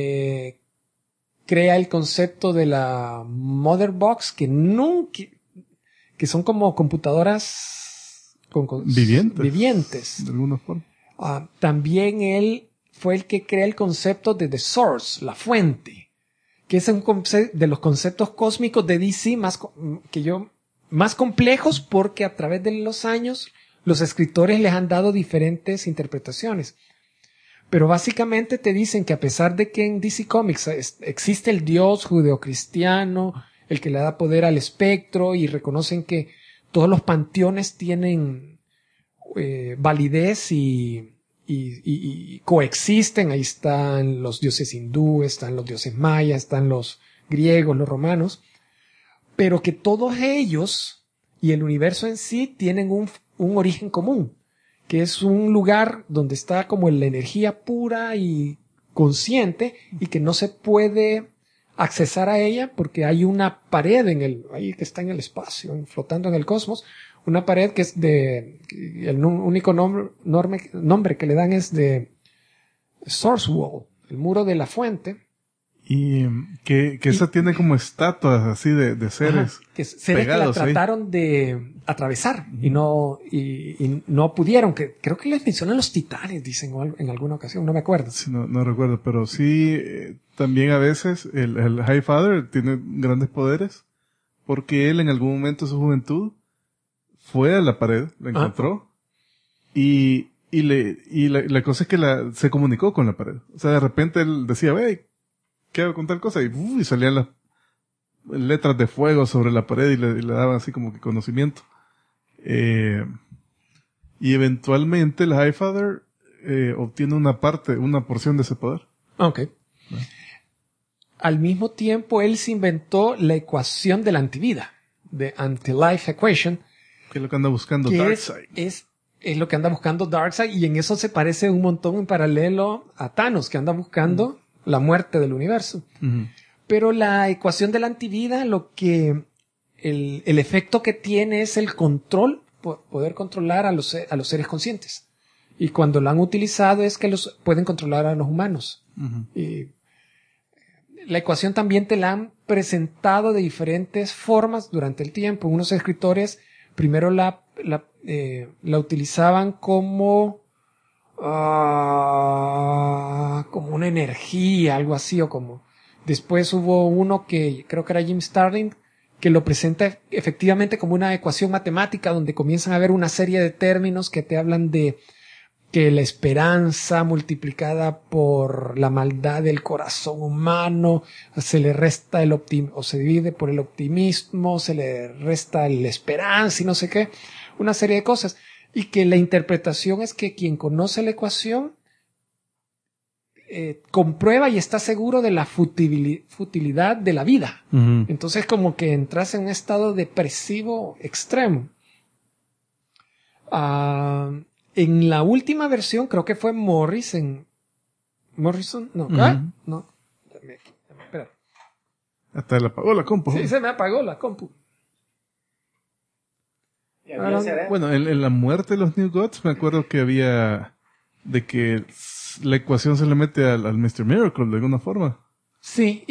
crea el concepto de la Mother Box, que son como computadoras vivientes. De alguna forma. También él fue el que crea el concepto de The Source, la fuente, que es un de los conceptos cósmicos de DC más complejos, porque a través de los años los escritores les han dado diferentes interpretaciones. Pero básicamente te dicen que a pesar de que en DC Comics existe el dios judeocristiano, el que le da poder al espectro, y reconocen que todos los panteones tienen validez y coexisten, ahí están los dioses hindúes, están los dioses mayas, están los griegos, los romanos, pero que todos ellos y el universo en sí tienen un origen común, que es un lugar donde está como la energía pura y consciente y que no se puede accesar a ella porque hay una pared ahí que está en el espacio, flotando en el cosmos, una pared que es el único nombre que le dan es de Source Wall, el muro de la fuente. Y que esa tiene como estatuas así de seres. Ajá, que seres que la pegados ahí. trataron de atravesar y no pudieron. Que creo que les mencionan los titanes, dicen en alguna ocasión, no me acuerdo. Sí, no recuerdo, pero sí, también a veces el High Father tiene grandes poderes porque él en algún momento de su juventud fue a la pared, la encontró y la cosa es que se comunicó con la pared. O sea, de repente él decía, hey, ¿qué hago con tal cosa? Y salían las letras de fuego sobre la pared y le daban así como que conocimiento. Y eventualmente el High Father obtiene una porción de ese poder. Ok. Al mismo tiempo, él se inventó la ecuación de la antivida, de Anti-Life Equation, Que es lo que anda buscando que Darkseid. es lo que anda buscando Darkseid, y en eso se parece un montón en paralelo a Thanos, que anda buscando la muerte del universo. Ujú. Pero la ecuación de la antivida, el efecto que tiene es el control, poder controlar a los seres conscientes. Y cuando lo han utilizado es que pueden controlar a los humanos. Ujú. Y la ecuación también te la han presentado de diferentes formas durante el tiempo. Unos escritores primero la utilizaban como una energía, algo así, después hubo uno que creo que era Jim Starlin, que lo presenta efectivamente como una ecuación matemática donde comienzan a haber una serie de términos que te hablan de que la esperanza multiplicada por la maldad del corazón humano se le resta el optimismo, o se divide por el optimismo, se le resta la esperanza y no sé qué, una serie de cosas. Y que la interpretación es que quien conoce la ecuación comprueba y está seguro de la futilidad de la vida. Ujú. Entonces como que entras en un estado depresivo extremo. En la última versión, creo que fue Morrison. No, Ujú. no. Espera. Hasta le apagó la compu. Sí, se me apagó la compu. Bueno, en la muerte de los New Gods me acuerdo que había de que la ecuación se le mete al Mr. Miracle de alguna forma. Sí,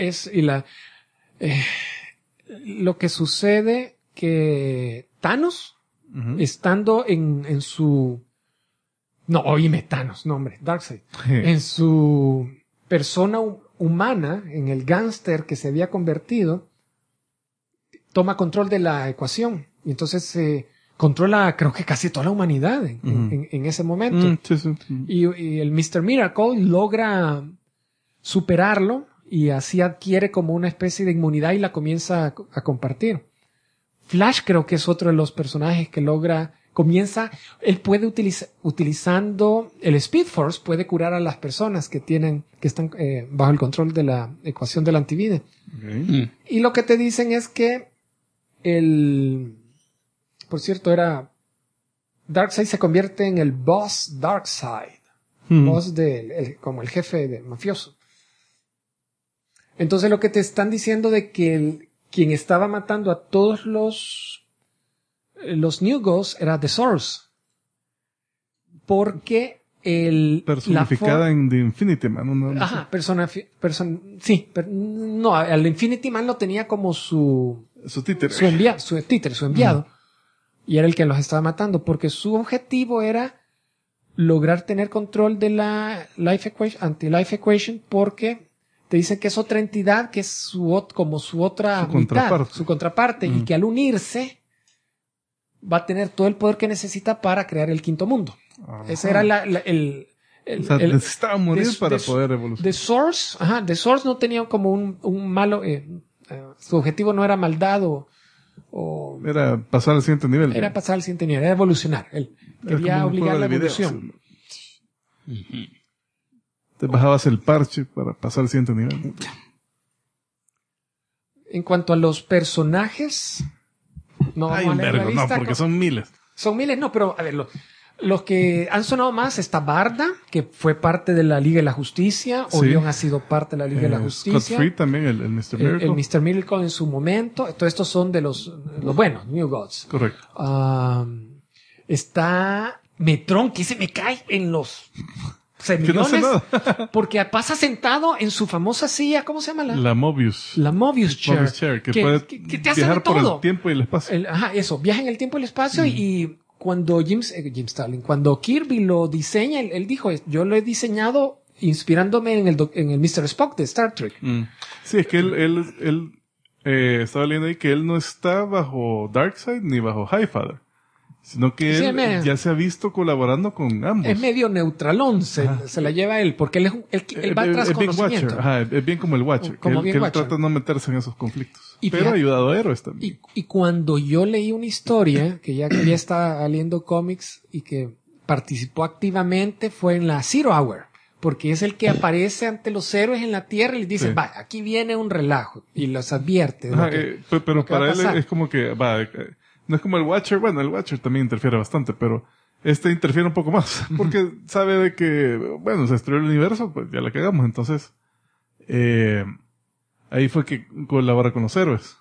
lo que sucede que Thanos, Ujú. estando en su... No, oíme, Thanos, no hombre, Darkseid. En su persona humana, en el gángster que se había convertido, toma control de la ecuación. Y entonces controla, creo que casi toda la humanidad en ese momento. Sí, sí. Y el Mr. Miracle logra superarlo y así adquiere como una especie de inmunidad y la comienza a compartir. Flash creo que es otro de los personajes que él puede utilizando el Speed Force, puede curar a las personas que están bajo el control de la ecuación de la antivida. Okay. Y lo que te dicen es que por cierto, Darkseid se convierte en el boss Darkseid. Boss como el jefe mafioso. Entonces lo que te están diciendo de que quien estaba matando a todos los New Gods era The Source. Porque Personificada en The Infinity Man. ¿No? Ajá, sí, pero no, al Infinity Man lo tenía como su títere. Su enviado. Y era el que los estaba matando, porque su objetivo era lograr tener control de la Anti-Life Equation, porque te dice que es otra entidad, que es como su otra mitad, su contraparte, y que al unirse va a tener todo el poder que necesita para crear el quinto mundo. Ajá. Ese era necesitaba morir para poder evolucionar. The Source no tenía como un malo, su objetivo no era maldad o era pasar al siguiente nivel. Era pasar al siguiente nivel, era evolucionar. Él quería obligar la evolución. Te bajabas el parche para pasar al siguiente nivel. En cuanto a los personajes, no vamos a leer la lista, no, porque son miles. Son miles, no, pero a ver, los que han sonado más está Barda, que fue parte de la Liga de la Justicia. Sí. Orión ha sido parte de la Liga de la Justicia. Scott Free también, el Mr. Miracle. El Mr. Miracle en su momento. Todos estos son de los buenos, New Gods. Correcto. Está Metrón, que se me cae en los semillones. Que no hace nada. Porque pasa sentado en su famosa silla, ¿cómo se llama? La Mobius. La Mobius Chair. Mobius Chair, que puede que te hace de viajar por todo. el tiempo y el espacio. Ajá, eso, viaja en el tiempo y el espacio y cuando Jim Starlin, cuando Kirby lo diseña, él dijo, yo lo he diseñado inspirándome en el Mr. Spock de Star Trek. Sí, es que él estaba leyendo ahí que él no está bajo Darkseid ni bajo Highfather, sino que Sí, él ya se ha visto colaborando con ambos. Es medio neutralón, se la lleva él, porque él va tras es Big conocimiento. Watcher. Ajá, es bien como el Watcher. Como que bien él Watcher. trata de no meterse en esos conflictos. Y Pero ha fíjate- ayudado a héroes también. Y cuando yo leí una historia que ya está leyendo cómics y que participó activamente fue en la Zero Hour, porque es el que aparece ante los héroes en la Tierra y les dice, Sí. va, aquí viene un relajo y los advierte. de lo Ajá, que- pero lo que va para a él pasar. es como que, no es como el Watcher. Bueno, el Watcher también interfiere bastante, pero interfiere un poco más. Porque sabe de que, bueno, se destruyó el universo, pues ya la cagamos. Entonces, ahí fue que colabora con los héroes.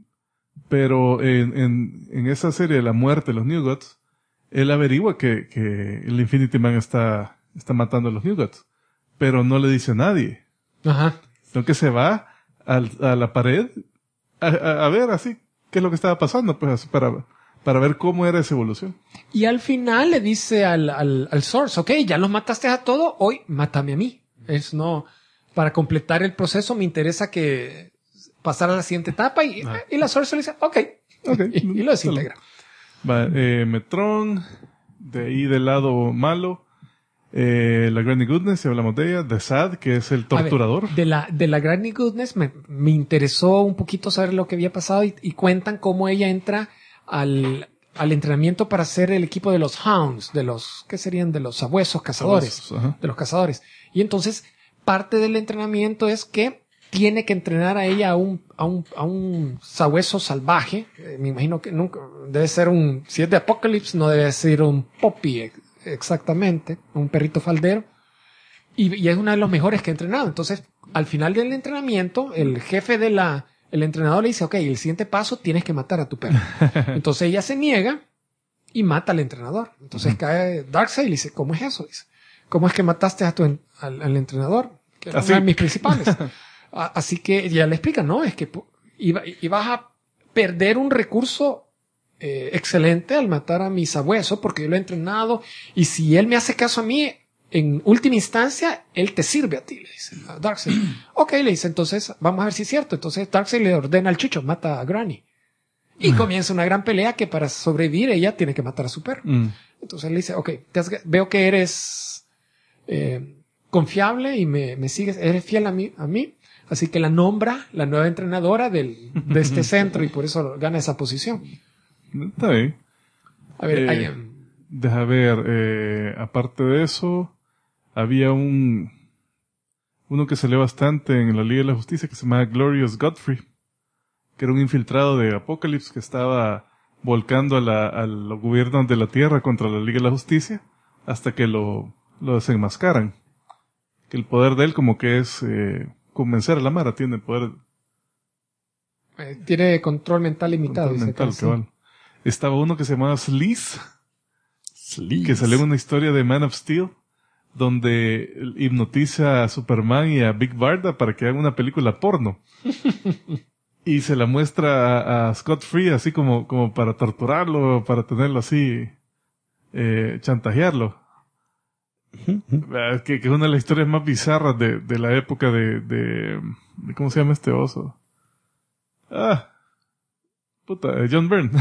Pero en esa serie de la muerte de los New Gods, él averigua que el Infinity Man está matando a los New Gods. Pero no le dice a nadie. Ajá. Sino que se va a la pared a ver así qué es lo que estaba pasando, pues así para ver cómo era esa evolución. Y al final le dice al Source, ok, ya los mataste a todos, hoy mátame a mí. Para completar el proceso me interesa que pasar a la siguiente etapa y la Source le dice, ok. y lo desintegra. Va, Metron, de ahí del lado malo, la Granny Goodness, si hablamos de ella, The Sad, que es el torturador. A ver, de la Granny Goodness me interesó un poquito saber lo que había pasado y cuentan cómo ella entra al entrenamiento para ser el equipo de los Hounds, ¿qué serían? De los sabuesos cazadores. Ajá. De los cazadores. Y entonces, parte del entrenamiento es que tiene que entrenar a ella a un sabueso salvaje. Me imagino que nunca, debe ser si es de Apocalypse, no debe ser un Poppy exactamente, un perrito faldero. Y es uno de los mejores que he entrenado. Entonces, al final del entrenamiento, el jefe el entrenador le dice, ok, el siguiente paso tienes que matar a tu perro. Entonces ella se niega y mata al entrenador. Entonces cae Darkseid y le dice, ¿cómo es eso? Dice, ¿cómo es que mataste al entrenador? Que era uno de mis principales. Así que ya le explica, no, es que ibas a perder un recurso excelente al matar a mi sabueso porque yo lo he entrenado y si él me hace caso a mí, en última instancia, él te sirve a ti, le dice a Darkseid. Ok, le dice, entonces vamos a ver si es cierto. Entonces Darkseid le ordena al Chicho, mata a Granny. Y comienza una gran pelea que para sobrevivir ella tiene que matar a su perro. Entonces él le dice, ok, veo que eres confiable y me sigues, eres fiel a mí. Así que la nombra la nueva entrenadora de este centro y por eso gana esa posición. Está bien. A ver, Deja ver, aparte de eso, había uno que salió bastante en la Liga de la Justicia que se llamaba Glorious Godfrey, que era un infiltrado de Apocalypse que estaba volcando a los gobiernos de la Tierra contra la Liga de la Justicia hasta que lo desenmascaran. Que el poder de él como que es convencer a la Mara, tiene poder tiene control mental limitado. control dice mental, acá, sí. cabal. Estaba uno que se llamaba Sleaze, que salió en una historia de Man of Steel, donde hipnotiza a Superman y a Big Barda para que hagan una película porno. Y se la muestra a Scott Free así como para torturarlo, para tenerlo así, chantajearlo. Que es una de las historias más bizarras de la época de ¿cómo se llama este oso? John Byrne.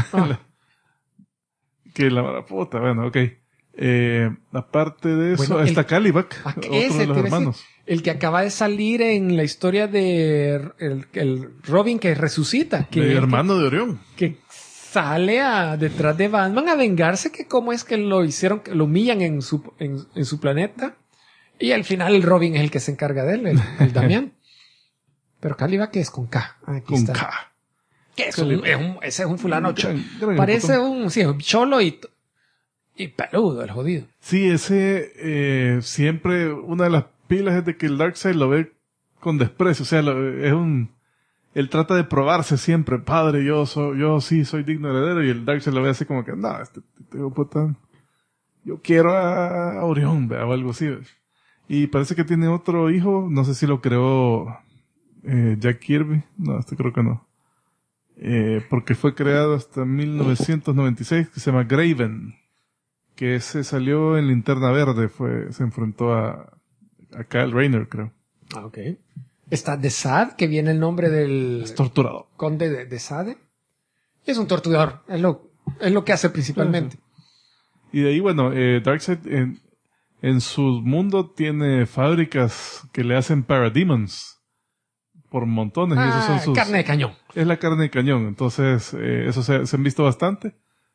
Que la puta, bueno, ok. Aparte de eso, Bueno, está Calibac, otro de los te iba a hermanos. decir, el que acaba de salir en la historia de el Robin que resucita. El hermano de Orión. Que sale detrás de Batman a vengarse, que cómo es que lo hicieron, que lo humillan en su planeta. Y al final el Robin es el que se encarga de él, el Damián. Pero Calibac es con K. Aquí Con está. K. Que ese es un fulano. Gran Parece ejecutón. un cholo y peludo, el jodido. Sí, ese siempre una de las pilas es de que el Darkseid lo ve con desprecio. O sea, él trata de probarse siempre, padre, yo sí soy digno heredero, y el Darkseid lo ve así como que, no, puta, yo quiero a Orión, o algo así. Y parece que tiene otro hijo, no sé si lo creó Jack Kirby, no, creo que no. Porque fue creado hasta 1996, que se llama Graven, que se salió en Linterna Verde, se enfrentó a Kyle Rayner, creo. Ah, ok. Está The Sad, que viene el nombre del Es torturado. conde de Sade. Y es un torturador, es lo que hace principalmente. Y de ahí, bueno, Darkseid en su mundo tiene fábricas que le hacen parademons por montones. Y esos son sus... carne de cañón. Es la carne de cañón. Entonces, eso se han visto bastante.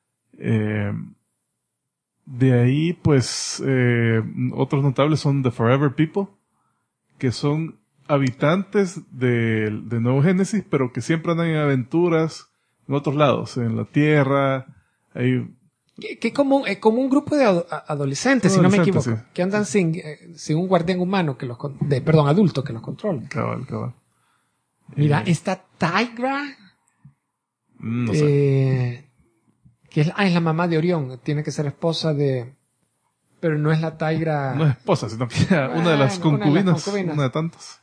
De ahí, pues, otros notables son The Forever People, que son habitantes de Nuevo Génesis, pero que siempre andan en aventuras en otros lados, en la Tierra. Hay Que como un grupo de adolescentes, si no me equivoco, sí. que andan sin un guardián humano adulto que los controle. Cabal. Mira, esta Tigra, No sé. que es la mamá de Orión, tiene que ser esposa pero no es la Tigra. No es esposa, sino que una de las concubinas. Una de tantas.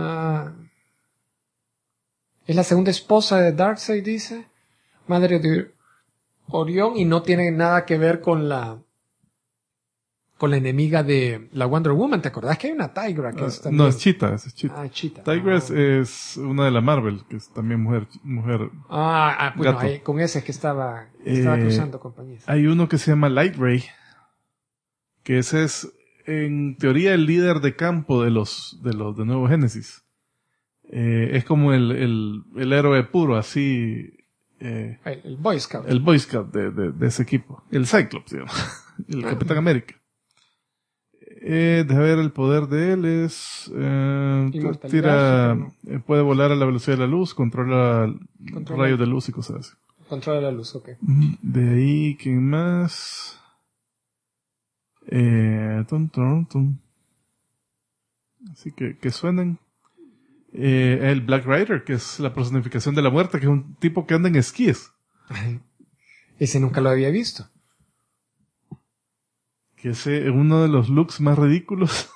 Es la segunda esposa de Darkseid, dice. Madre de Orión, y no tiene nada que ver con la enemiga de la Wonder Woman. ¿Te acordás que hay una Tigra que es también? No, es Cheetah. Es Cheetah. Ah, Cheetah. Tigra es una de la Marvel, que es también mujer. Bueno, gato. ahí, con ese que estaba cruzando compañías. Hay uno que se llama Light Ray, que ese es, en teoría, el líder de campo de Nuevo Génesis. Es como el héroe puro, así. El Boy Scout. El Boy Scout de ese equipo. El Cyclops, digamos. El Capitán América. Deja ver, el poder de él es... puede volar a la velocidad de la luz, controla rayos de luz y cosas así. Controla la luz, ok. De ahí, ¿quién más? Así que suenen. El Black Rider, que es la personificación de la muerte, que es un tipo que anda en esquíes. Ese nunca lo había visto. Que es uno de los looks más ridículos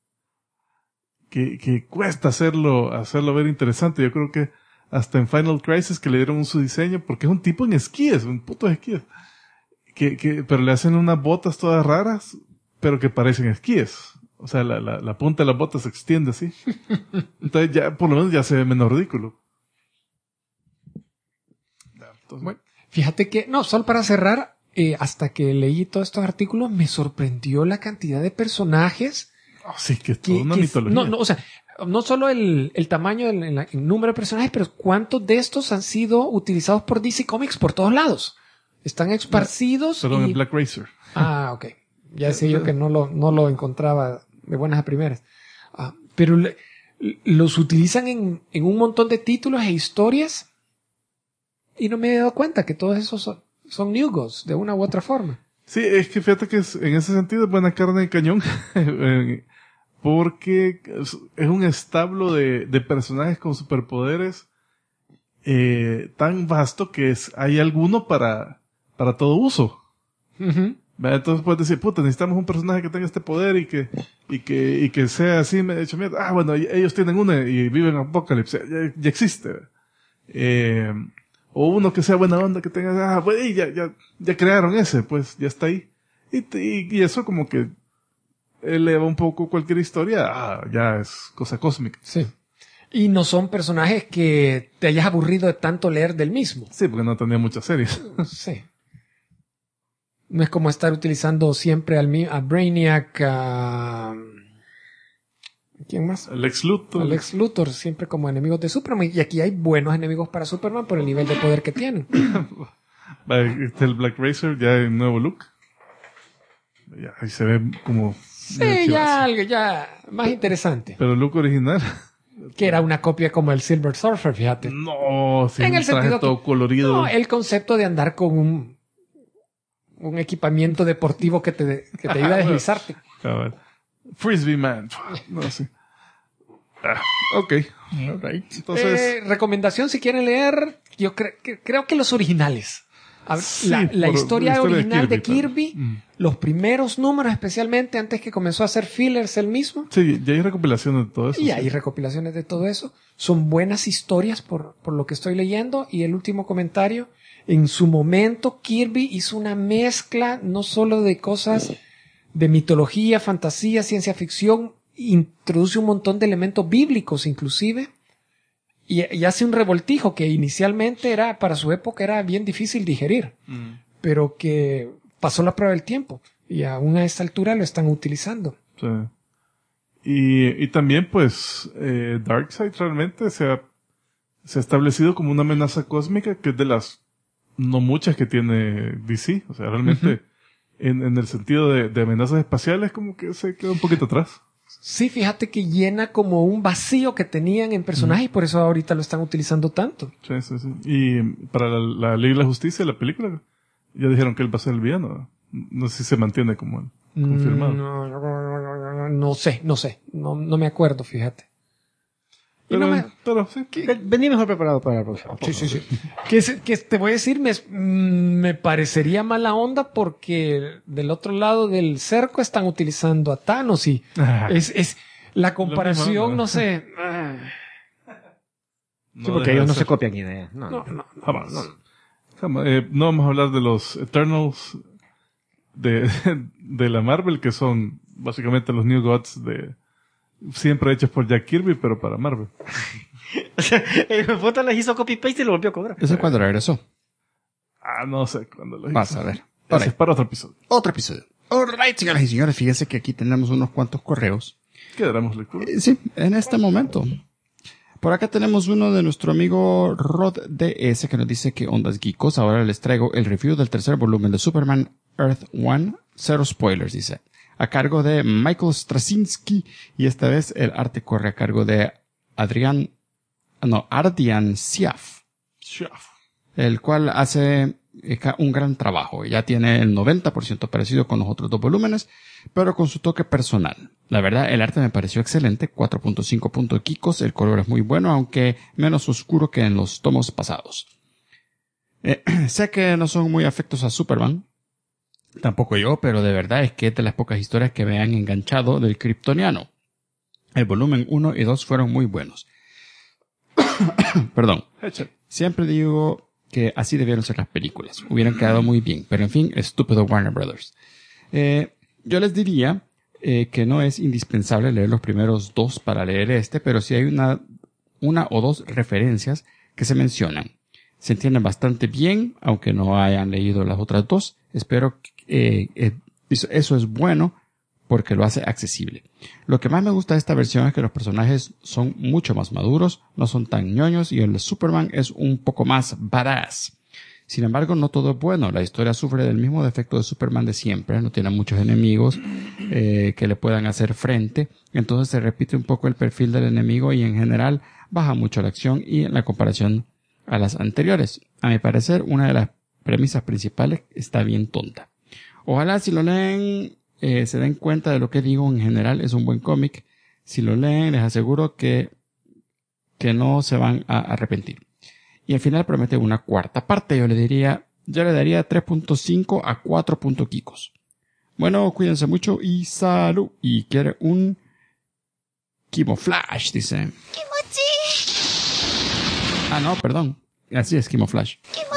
que cuesta hacerlo ver interesante. Yo creo que hasta en Final Crisis que le dieron su diseño, porque es un tipo en esquíes, un puto de esquíes. Pero le hacen unas botas todas raras, pero que parecen esquíes. O sea, la punta de las botas se extiende así. Entonces ya, por lo menos ya se ve menos ridículo. Entonces, Bueno, fíjate que, solo para cerrar, hasta que leí todos estos artículos, me sorprendió la cantidad de personajes. sí, que es toda una mitología. O sea, no solo el tamaño, el número de personajes, pero cuántos de estos han sido utilizados por DC Comics por todos lados. Están esparcidos. Perdón, el Black Racer. Ah, ok. Ya decía yo que no lo encontraba de buenas a primeras. Pero los utilizan en un montón de títulos e historias y no me he dado cuenta que todos esos son New Gods de una u otra forma. Sí, es que fíjate que en ese sentido es buena carne de cañón. Porque es un establo de personajes con superpoderes tan vasto que hay alguno para todo uso. Uh-huh. Entonces puedes decir, necesitamos un personaje que tenga este poder y que sea así, me he hecho mierda. Bueno, ellos tienen uno y viven en Apocalipsis, ya existe. O uno que sea buena onda, que tenga, ya crearon ese, pues ya está ahí. Y eso como que eleva un poco cualquier historia, ya es cosa cósmica. Sí. Y no son personajes que te hayas aburrido de tanto leer del mismo. Sí, porque no tenía muchas series. Sí. No es como estar utilizando siempre a Brainiac, ¿quién más? Lex Luthor. Lex Luthor, siempre como enemigos de Superman. Y aquí hay buenos enemigos para Superman por el nivel de poder que tienen. El Black Racer ya en nuevo look. Ya, ahí se ve como... Sí, ya más interesante. Pero el look original... Que era una copia como el Silver Surfer, fíjate. No, sí, en el traje sentido todo colorido. No, el concepto de andar con un equipamiento deportivo que te ayuda a deslizarte. Frisbee Man. No sé. Ok. All right. Entonces, Recomendación si quieren leer, yo creo que los originales. La historia original de Kirby, claro. los primeros números especialmente, antes que comenzó a hacer fillers él mismo, Sí, ya hay recopilaciones de todo eso. y sí. hay recopilaciones de todo eso, son buenas historias por lo que estoy leyendo. Y el último comentario, en su momento Kirby hizo una mezcla no solo de cosas de mitología, fantasía, ciencia ficción, introduce un montón de elementos bíblicos inclusive, y hace un revoltijo que inicialmente era, para su época, era bien difícil digerir, pero que pasó la prueba del tiempo y aún a esta altura lo están utilizando. Sí. Y también, pues, Darkseid realmente se ha establecido como una amenaza cósmica que es de las no muchas que tiene DC. O sea, realmente, en el sentido de amenazas espaciales, como que se queda un poquito atrás. Sí, fíjate que llena como un vacío que tenían en personajes y por eso ahorita lo están utilizando tanto. Sí, sí, sí. Y para la Liga de la Justicia, la película, ya dijeron que él va a ser el villano. No sé si se mantiene como él, confirmado. No sé. No me acuerdo, fíjate. Y Pero, no me- pero sí. Vení mejor preparado para la próxima. Sí. Que te voy a decir, me parecería mala onda porque del otro lado del cerco están utilizando a Thanos y es la comparación, Lo mismo, no sé. No Sí, porque deja ellos de no ser. se copian ideas. No. Jamás. Jamás. No vamos a hablar de los Eternals de la Marvel, que son básicamente los New Gods siempre hechos por Jack Kirby, pero para Marvel. O sea, el puta les hizo copy-paste y lo volvió a cobrar. ¿Eso es cuando regresó? No sé cuándo lo hizo. Vas a ver. Ese Alright. es para otro episodio. Otro episodio. Alright, señoras y señores, fíjense que aquí tenemos unos cuantos correos. ¿Qué daremos lectura? Sí, en este momento. Por acá tenemos uno de nuestro amigo Rod DS que nos dice que ondas geekos. Ahora les traigo el review del tercer volumen de Superman Earth One. Cero spoilers, dice. A cargo de Michael Straczynski. Y esta vez el arte corre a cargo de Ardian Syaf. El cual hace un gran trabajo. Ya tiene el 90% parecido con los otros dos volúmenes, pero con su toque personal. La verdad, el arte me pareció excelente. 4.5 puntos geekos. El color es muy bueno, aunque menos oscuro que en los tomos pasados. Sé que no son muy afectos a Superman. Tampoco yo, pero de verdad es que es de las pocas historias que me han enganchado del kryptoniano. El volumen 1 y 2 fueron muy buenos. Perdón. Siempre digo que así debieron ser las películas. Hubieran quedado muy bien. Pero en fin, estúpido Warner Brothers. Yo les diría que no es indispensable leer los primeros dos para leer este, pero sí hay una o dos referencias que se mencionan. Se entienden bastante bien, aunque no hayan leído las otras dos. Espero que eso es bueno porque lo hace accesible. Lo que más me gusta de esta versión es que los personajes son mucho más maduros, no son tan ñoños y el Superman es un poco más badass. Sin embargo, no todo es bueno. La historia sufre del mismo defecto de Superman de siempre. No tiene muchos enemigos que le puedan hacer frente. Entonces se repite un poco el perfil del enemigo y en general baja mucho la acción y en la comparación a las anteriores. A mi parecer, una de las premisas principales está bien tonta. Ojalá si lo leen se den cuenta de lo que digo. En general es un buen cómic. Si lo leen les aseguro que no se van a arrepentir. Y al final promete una cuarta parte. Yo le daría 3.5 a 4 kikos. Bueno, cuídense mucho y salud. Y quiere un Kimoflash, dice. No, perdón. Así es, Kimoflash.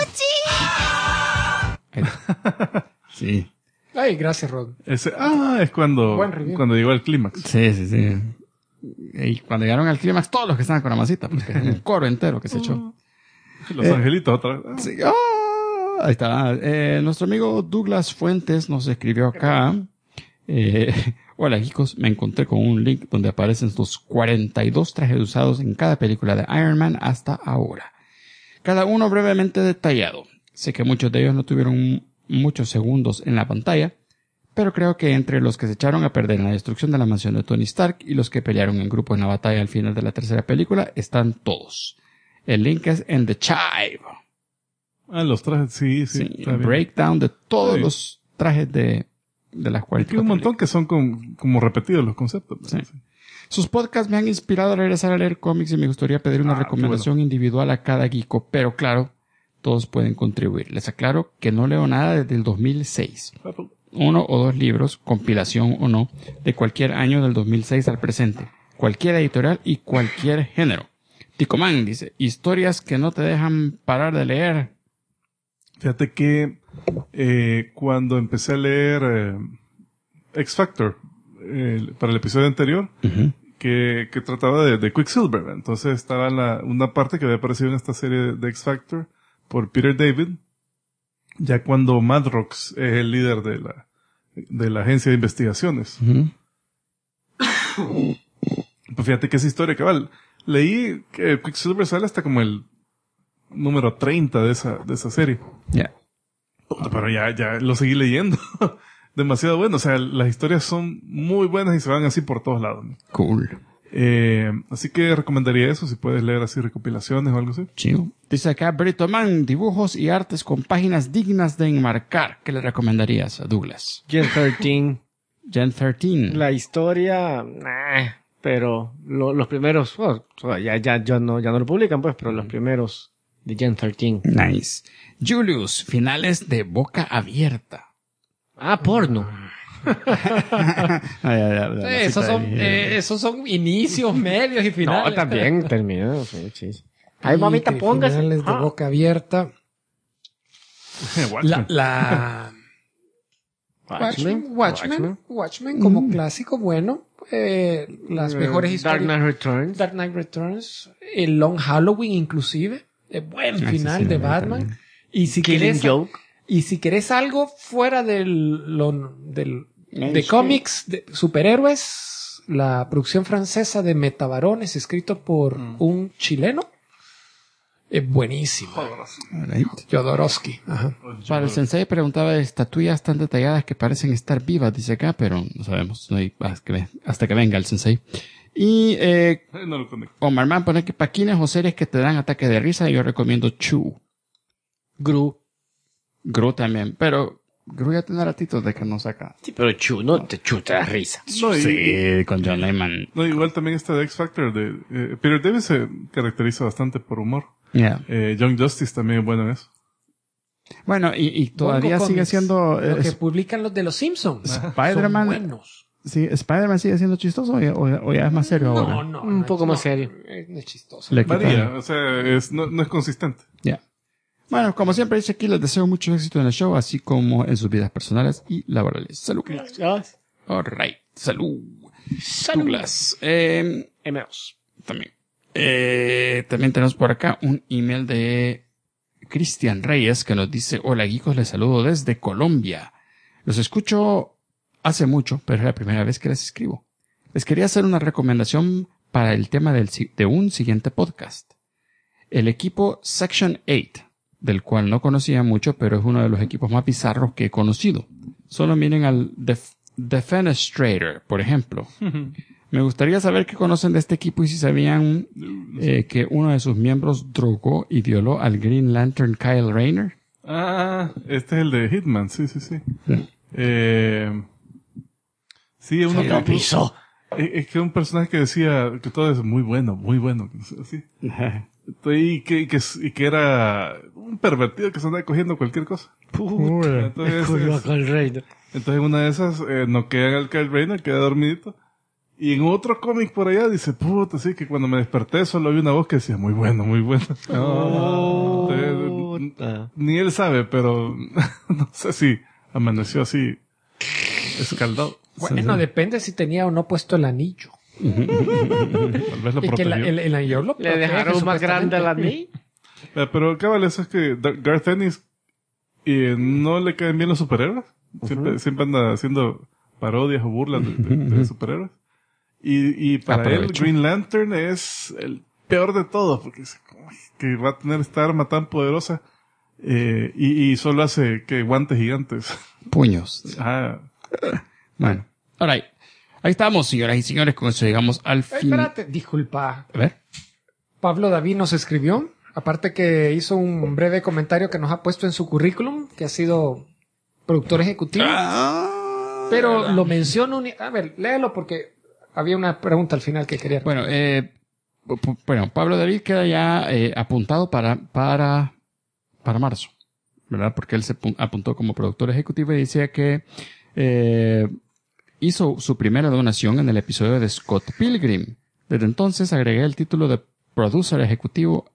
Sí. Ay, gracias, Rod. Es cuando llegó al clímax. Sí. Y cuando llegaron al clímax, todos los que estaban con la masita, porque es un coro entero que se echó. Los angelitos otra vez. Sí. Ahí está. Nuestro amigo Douglas Fuentes nos escribió acá. Hola, chicos. Me encontré con un link donde aparecen los 42 trajes usados en cada película de Iron Man hasta ahora. Cada uno brevemente detallado. Sé que muchos de ellos no tuvieron muchos segundos en la pantalla, pero creo que entre los que se echaron a perder en la destrucción de la mansión de Tony Stark y los que pelearon en grupo en la batalla al final de la tercera película están todos. El link es en The Chive. Los trajes, sí. El breakdown de todos los trajes de las 44. Hay un montón que son como repetidos los conceptos. Sí. Sus podcasts me han inspirado a regresar a leer cómics y me gustaría pedir una recomendación individual a cada geeko, pero claro, Todos pueden contribuir. Les aclaro que no leo nada desde el 2006. 1 o 2 libros, compilación o no, de cualquier año del 2006 al presente. Cualquier editorial y cualquier género. Ticomán dice, historias que no te dejan parar de leer. Fíjate que cuando empecé a leer X Factor para el episodio anterior, que trataba de Quicksilver, entonces estaba una parte que había aparecido en esta serie de X Factor por Peter David, ya cuando Madrox es el líder de la agencia de investigaciones. Pues fíjate que esa historia, cabal. Leí que Quicksilver sale hasta como el número 30 de esa serie. Ya. Pero ya lo seguí leyendo. Demasiado bueno. O sea, las historias son muy buenas y se van así por todos lados. Cool. Así que recomendaría eso si puedes leer así recopilaciones o algo así. Chido. Dice acá Brito Man, dibujos y artes con páginas dignas de enmarcar. ¿Qué le recomendarías a Douglas? Gen 13. Gen 13. La historia, pero los primeros, ya no lo publican, pues, pero los primeros de Gen 13. Nice. Julius, finales de Boca Abierta. Porno. Esos son inicios, medios y finales. No, también terminó. Sí. Ay, mamita, póngase. Finales de Boca Abierta. Watchmen como clásico, bueno. Las mejores historias. Dark Knight Returns. El Long Halloween, inclusive. Buen final de Batman. Y si querés algo fuera de cómics, de superhéroes, la producción francesa de Metabarones, escrito por un chileno, es buenísimo. Jodorowsky. Ajá. Para el sensei preguntaba de estatuillas tan detalladas que parecen estar vivas, dice acá, pero no sabemos, no hay hasta que venga el sensei. Y no lo conecto. Omar Man pone que paquines o series que te dan ataque de risa, yo recomiendo Chu. Gru también, pero Gru ya tiene ratitos de que no saca. Sí, pero Chu te da risa. No, sí, con John Layman. No, igual también está de X Factor de Peter Davis se caracteriza bastante por humor. Yeah. Young Justice también es bueno en eso. Bueno, y todavía sigue siendo lo que publican los de los Simpsons. Spider-Man. Son buenos. Sí, ¿Spider-Man sigue siendo chistoso o ya es más serio ahora? No, un poco más serio. Es chistoso. Varía, o sea, no es consistente. Ya. Bueno, como siempre dice aquí, les deseo mucho éxito en el show, así como en sus vidas personales y laborales. Salud. Gracias. Alright. Salud. Douglas. M2. También. También tenemos por acá un email de Cristian Reyes que nos dice: hola geekos, les saludo desde Colombia. Los escucho hace mucho, pero es la primera vez que les escribo. Les quería hacer una recomendación para el tema de un siguiente podcast. El equipo Section 8, del cual no conocía mucho, pero es uno de los equipos más bizarros que he conocido. Solo miren al Defenestrator, por ejemplo. Me gustaría saber qué conocen de este equipo y si sabían que uno de sus miembros drogó y violó al Green Lantern Kyle Rayner. Este es el de Hitman, sí. Sí, uno lo pisó. Es que un personaje que decía que todo es muy bueno, así. Y que era un pervertido que se andaba cogiendo cualquier cosa. Entonces una de esas noquean al Kyle Rayner, queda dormidito. Y en otro cómic por allá dice, puta, sí, que cuando me desperté solo vi una voz que decía, muy bueno. Entonces, ni él sabe, pero no sé si amaneció así escaldado. Bueno, depende si tenía o no puesto el anillo. Tal vez lo Y que protegió. el anillo lo Le dejaron más grande al anillo. Pero cabal, eso es que Garth Ennis no le caen bien los superhéroes. Siempre anda haciendo parodias o burlas de superhéroes. Y para él Green Lantern es el peor de todos, porque es que va a tener esta arma tan poderosa y solo hace que guantes gigantes. Puños. Bueno. Alright. Ahí estamos, señoras y señores, con eso llegamos al fin. Espérate, disculpa. A ver. Pablo David nos escribió, aparte que hizo un breve comentario que nos ha puesto en su currículum, que ha sido productor ejecutivo. Pero lo menciono. A ver, léelo porque había una pregunta al final que quería. Bueno, Pablo David queda ya apuntado para para marzo, ¿verdad? Porque él se apuntó como productor ejecutivo y decía que hizo su primera donación en el episodio de Scott Pilgrim. Desde entonces agregué el título de productor ejecutivo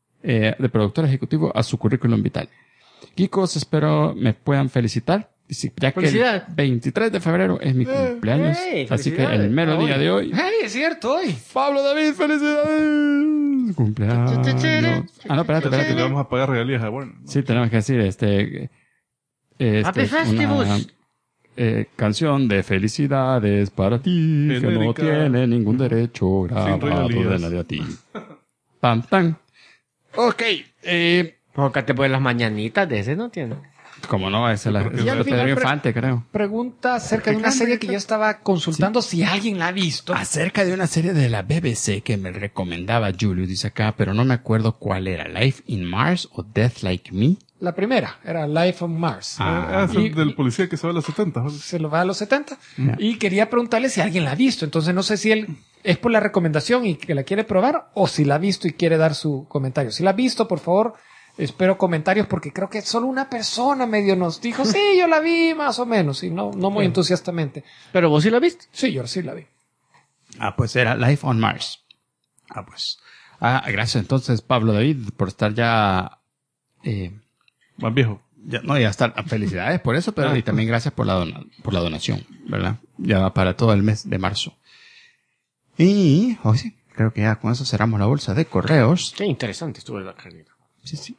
a su currículum vital. Geekos, espero me puedan felicitar. Ya que el 23 de febrero es mi cumpleaños. Así que el mero día de hoy. ¡Hey, es cierto! Hoy. Pablo David, felicidades. Cumpleaños. No, espérate. Le vamos a pagar regalías a Warner, ¿no? Sí, tenemos que decir Happy Festivus. Canción de felicidades para ti, que no Genérica. tiene ningún derecho grabado regalías. de nadie a ti. Pam, pam. Ok. Porque te ponen las mañanitas de ese, no tiene. Como no, esa es la porque es Y al de final Pedro Infante, creo. Pregunta acerca de una serie que yo estaba consultando si alguien la ha visto. Acerca de una serie de la BBC que me recomendaba Julio, dice acá, pero no me acuerdo cuál era. Life in Mars o Death Like Me. La primera era Life on Mars. Es el del policía que se va a los 70. ¿no? Se lo va a los 70. Y quería preguntarle si alguien la ha visto. Entonces no sé si él es por la recomendación y que la quiere probar o si la ha visto y quiere dar su comentario. Si la ha visto, por favor, espero comentarios porque creo que solo una persona medio nos dijo, sí, yo la vi más o menos, y no muy entusiastamente. Pero vos sí la viste. Sí, yo sí la vi. Pues era Life on Mars. Gracias entonces, Pablo David, por estar ya... Más viejo. Ya estar. Felicidades por eso, pero y también gracias por la donación, ¿verdad? Ya va para todo el mes de marzo. Y, sí, creo que ya con eso cerramos la bolsa de correos. Qué interesante estuvo la carnita. Sí.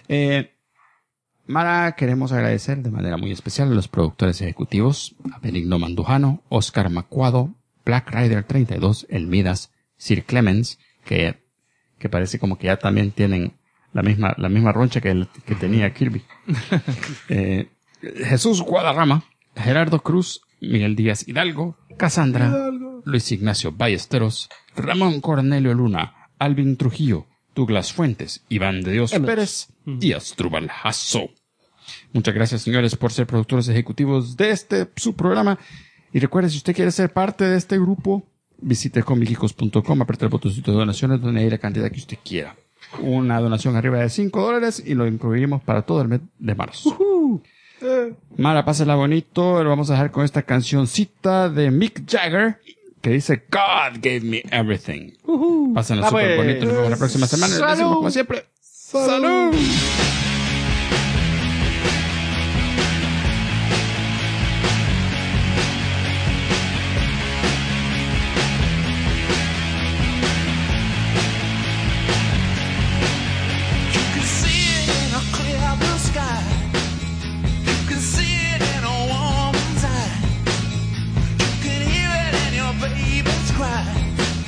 Mara, queremos agradecer de manera muy especial a los productores ejecutivos, a Benigno Mandujano, Oscar Macuado, Black Rider 32, El Midas, Sir Clemens, que parece como que ya también tienen la misma roncha que tenía Kirby. Jesús Guadarrama, Gerardo Cruz, Miguel Díaz Hidalgo, Cassandra, Luis Ignacio Ballesteros, Ramón Cornelio Luna, Alvin Trujillo, Douglas Fuentes, Iván de Dios Pérez y Astrubal Jasso. Muchas gracias, señores, por ser productores ejecutivos de su programa. Y recuerde, si usted quiere ser parte de este grupo, visite comicicos.com, apriete el botoncito de donaciones donde hay la cantidad que usted quiera. Una donación arriba de $5 y lo incluiremos para todo el mes de marzo. Mara, pásala bonito. Lo vamos a dejar con esta cancioncita de Mick Jagger que dice God gave me everything. Pásenlo súper bonito. Nos vemos la próxima semana. Les decimos como siempre. ¡Salud!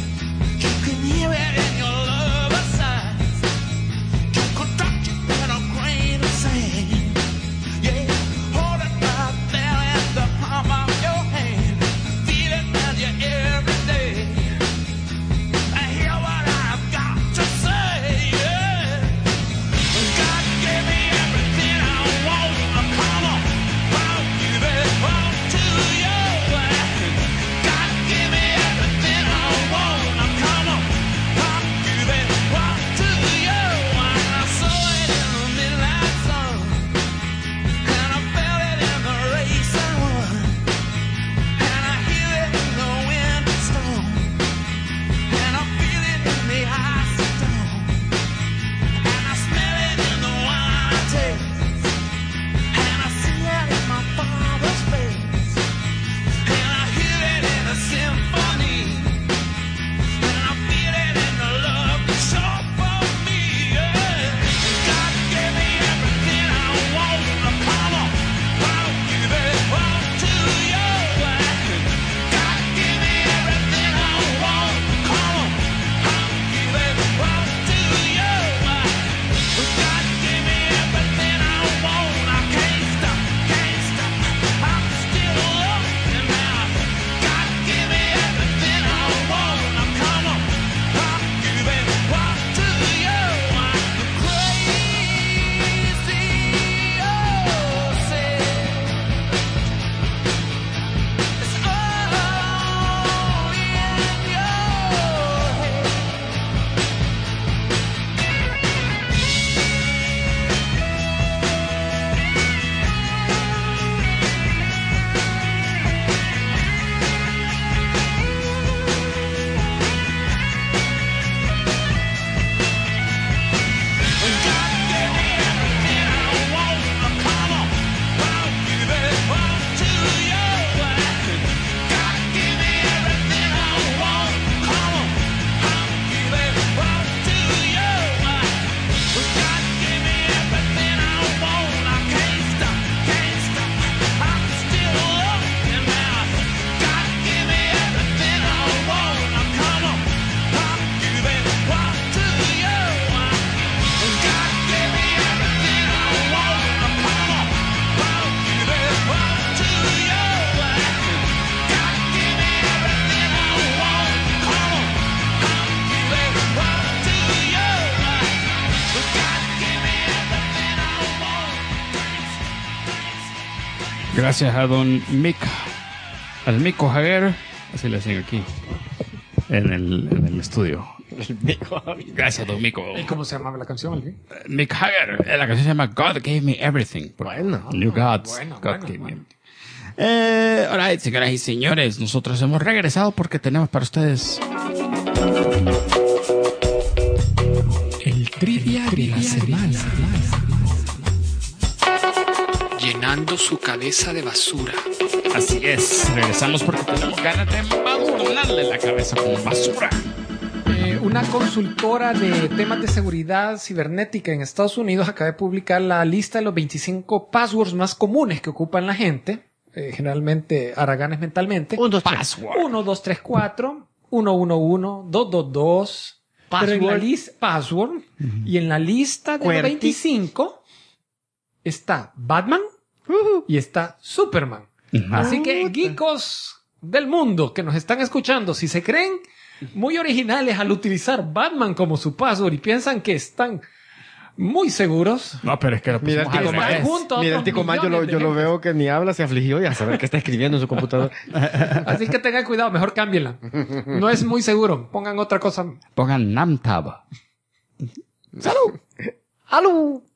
Hear it in your lover's eyes. You could touch it in a Gracias a don Mick, al Mico Hager, así le decían aquí, en el estudio. Gracias, don Mico. ¿Y cómo se llamaba la canción? ¿Alguien? Mick Hager, la canción se llama God Gave Me Everything. Bueno. New Gods. God Gave Me Everything. Alright, señoras y señores, nosotros hemos regresado porque tenemos para ustedes El trivia de la semana. Llenando su cabeza de basura. Así es, regresamos porque tenemos ganas de madurarle la cabeza con basura. Una consultora de temas de seguridad cibernética en Estados Unidos acaba de publicar la lista de los 25 passwords más comunes que ocupan la gente, generalmente haraganes mentalmente. 1, 2, 3. Password. 1, 2, 3, 4, 111, 222, pero en la lista password, y en la lista de los 25 está Batman y está Superman. Así que, geekos del mundo que nos están escuchando, si se creen muy originales al utilizar Batman como su password y piensan que están muy seguros, No, pero es que lo Mira, pusimos el al Tico revés. junto a Mira, el otros Tico Man, yo millones de lo gente. veo que ni habla, se afligió y a saber qué está escribiendo en su computador. Así que tengan cuidado, mejor cámbienla. No es muy seguro. Pongan otra cosa. Pongan Namtab. ¡Salud!